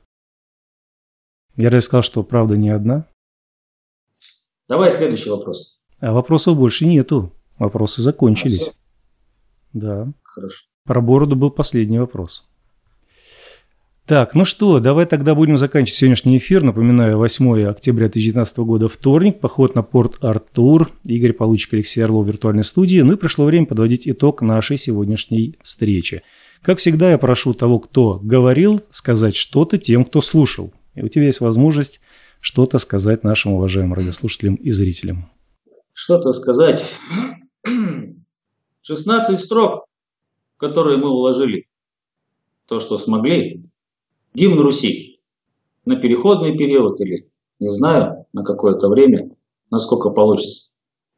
Я разве сказал, что правда не одна? Давай следующий вопрос. А вопросов больше нету. Вопросы закончились. всё? Да. Хорошо. Про бороду был последний вопрос. Так, ну что, давай тогда будем заканчивать сегодняшний эфир. Напоминаю, восьмое октября две тысячи девятнадцатого года, вторник, поход на порт Артур. Игорь Получик, Алексей Орлов в виртуальной студии. Ну и пришло время подводить итог нашей сегодняшней встречи. Как всегда, я прошу того, кто говорил, сказать что-то тем, кто слушал. И у тебя есть возможность что-то сказать нашим уважаемым радиослушателям и зрителям. Что-то сказать. шестнадцать строк, в которые мы уложили то, что смогли. Гимн Руси. На переходный период или, не знаю, на какое-то время, насколько получится.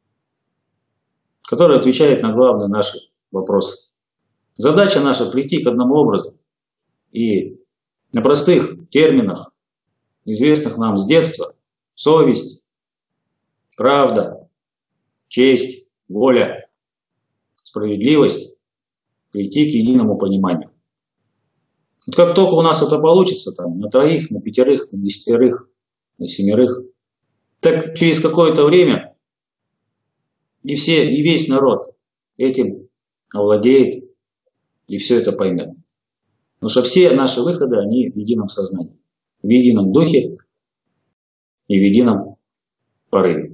Который отвечает на главные наши вопросы. Задача наша прийти к одному образу. И на простых терминах, известных нам с детства, совесть, правда, честь, воля, справедливость, прийти к единому пониманию. Вот как только у нас это получится, там, на троих, на пятерых, на десятерых, на семерых, так через какое-то время и, все, и весь народ этим овладеет и все это поймет. Потому что все наши выходы, они в едином сознании, в едином духе и в едином порыве.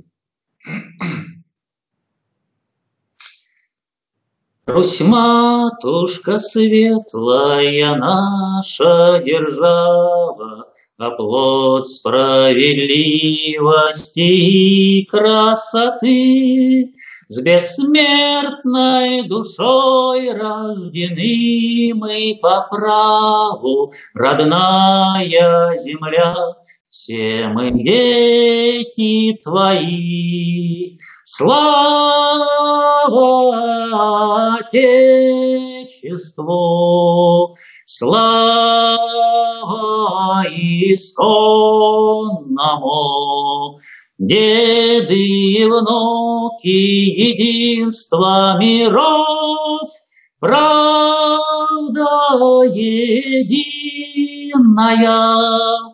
Русь, матушка светлая наша держава, оплот справедливости и красоты, с бессмертной душой рождены мы по праву, родная земля, все мы дети твои. Слава Отечеству, слава исконному, деды и внуки единства миров, правда единая,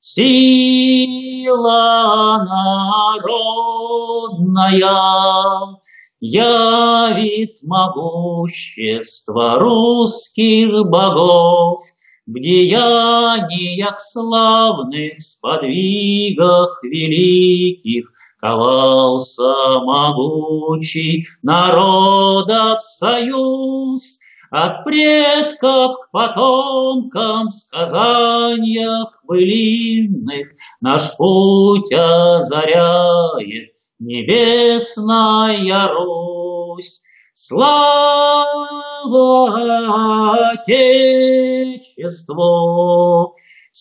сила народная явит могущество русских богов в деяниях славных, сподвигах великих ковался могучий народов союз. От предков к потомкам в сказаниях былинных наш путь озаряет небесная Русь. Слава Отечеству,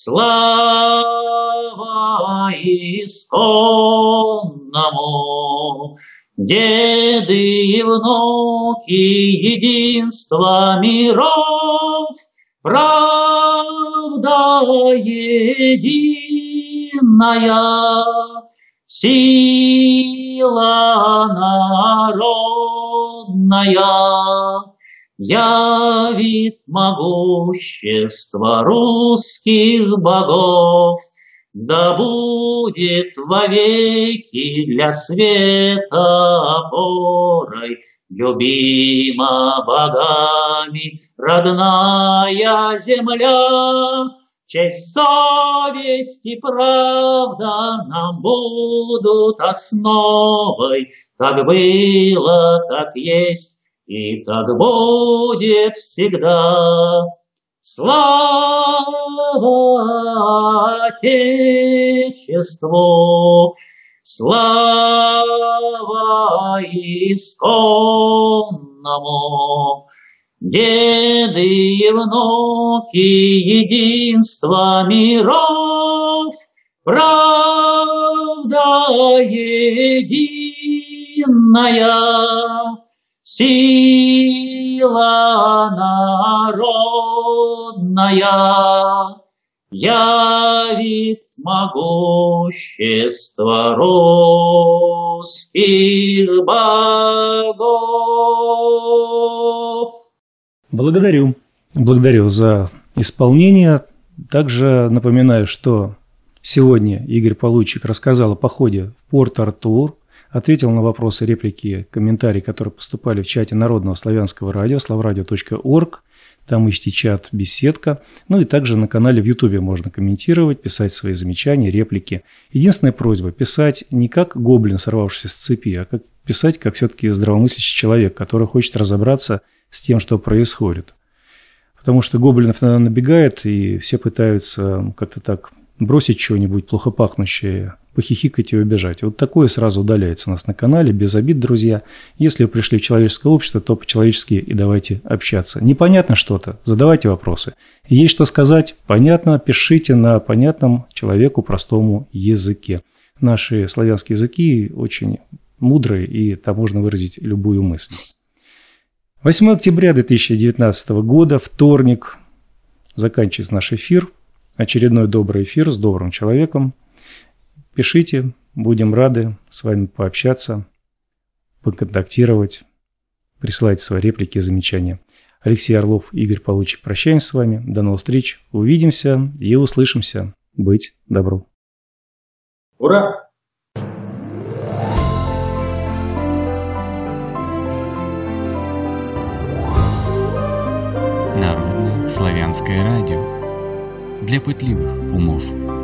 слава исконному, деды и внуки единства миров, правда единая, сила народная явит могущество русских богов. Да будет вовеки для света опорой, любима богами родная земля. Честь, совесть и правда нам будут основой. Так было, так есть и так будет всегда. Слава Отечеству, слава исконному, деды и внуки единства миров, правда единая, сила народная явит могущество русских богов. Благодарю. Благодарю за исполнение. Также напоминаю, что сегодня Игорь Получик рассказал о походе в Порт-Артур, ответил на вопросы, реплики, комментарии, которые поступали в чате Народного славянского радио, славрадио точка орг. Там ищите чат «Беседка». Ну и также на канале в Ютубе можно комментировать, писать свои замечания, реплики. Единственная просьба – писать не как гоблин, сорвавшийся с цепи, а как писать как все-таки здравомыслящий человек, который хочет разобраться с тем, что происходит. Потому что гоблинов набегает, и все пытаются как-то так бросить что-нибудь плохо пахнущее, похихикать и убежать. Вот такое сразу удаляется у нас на канале, без обид, друзья. Если вы пришли в человеческое общество, то по-человечески и давайте общаться. Непонятно что-то? Задавайте вопросы. Есть что сказать? Понятно? Пишите на понятном человеку простому языке. Наши славянские языки очень мудрые, и там можно выразить любую мысль. восьмое октября две тысячи девятнадцатого года, вторник. Заканчивается наш эфир. Очередной добрый эфир с добрым человеком. Пишите, будем рады с вами пообщаться, поконтактировать, присылайте свои реплики и замечания. Алексей Орлов, Игорь Получик. Прощаемся с вами. До новых встреч. Увидимся и услышимся. Быть добру. Ура! Народное славянское радио для пытливых умов.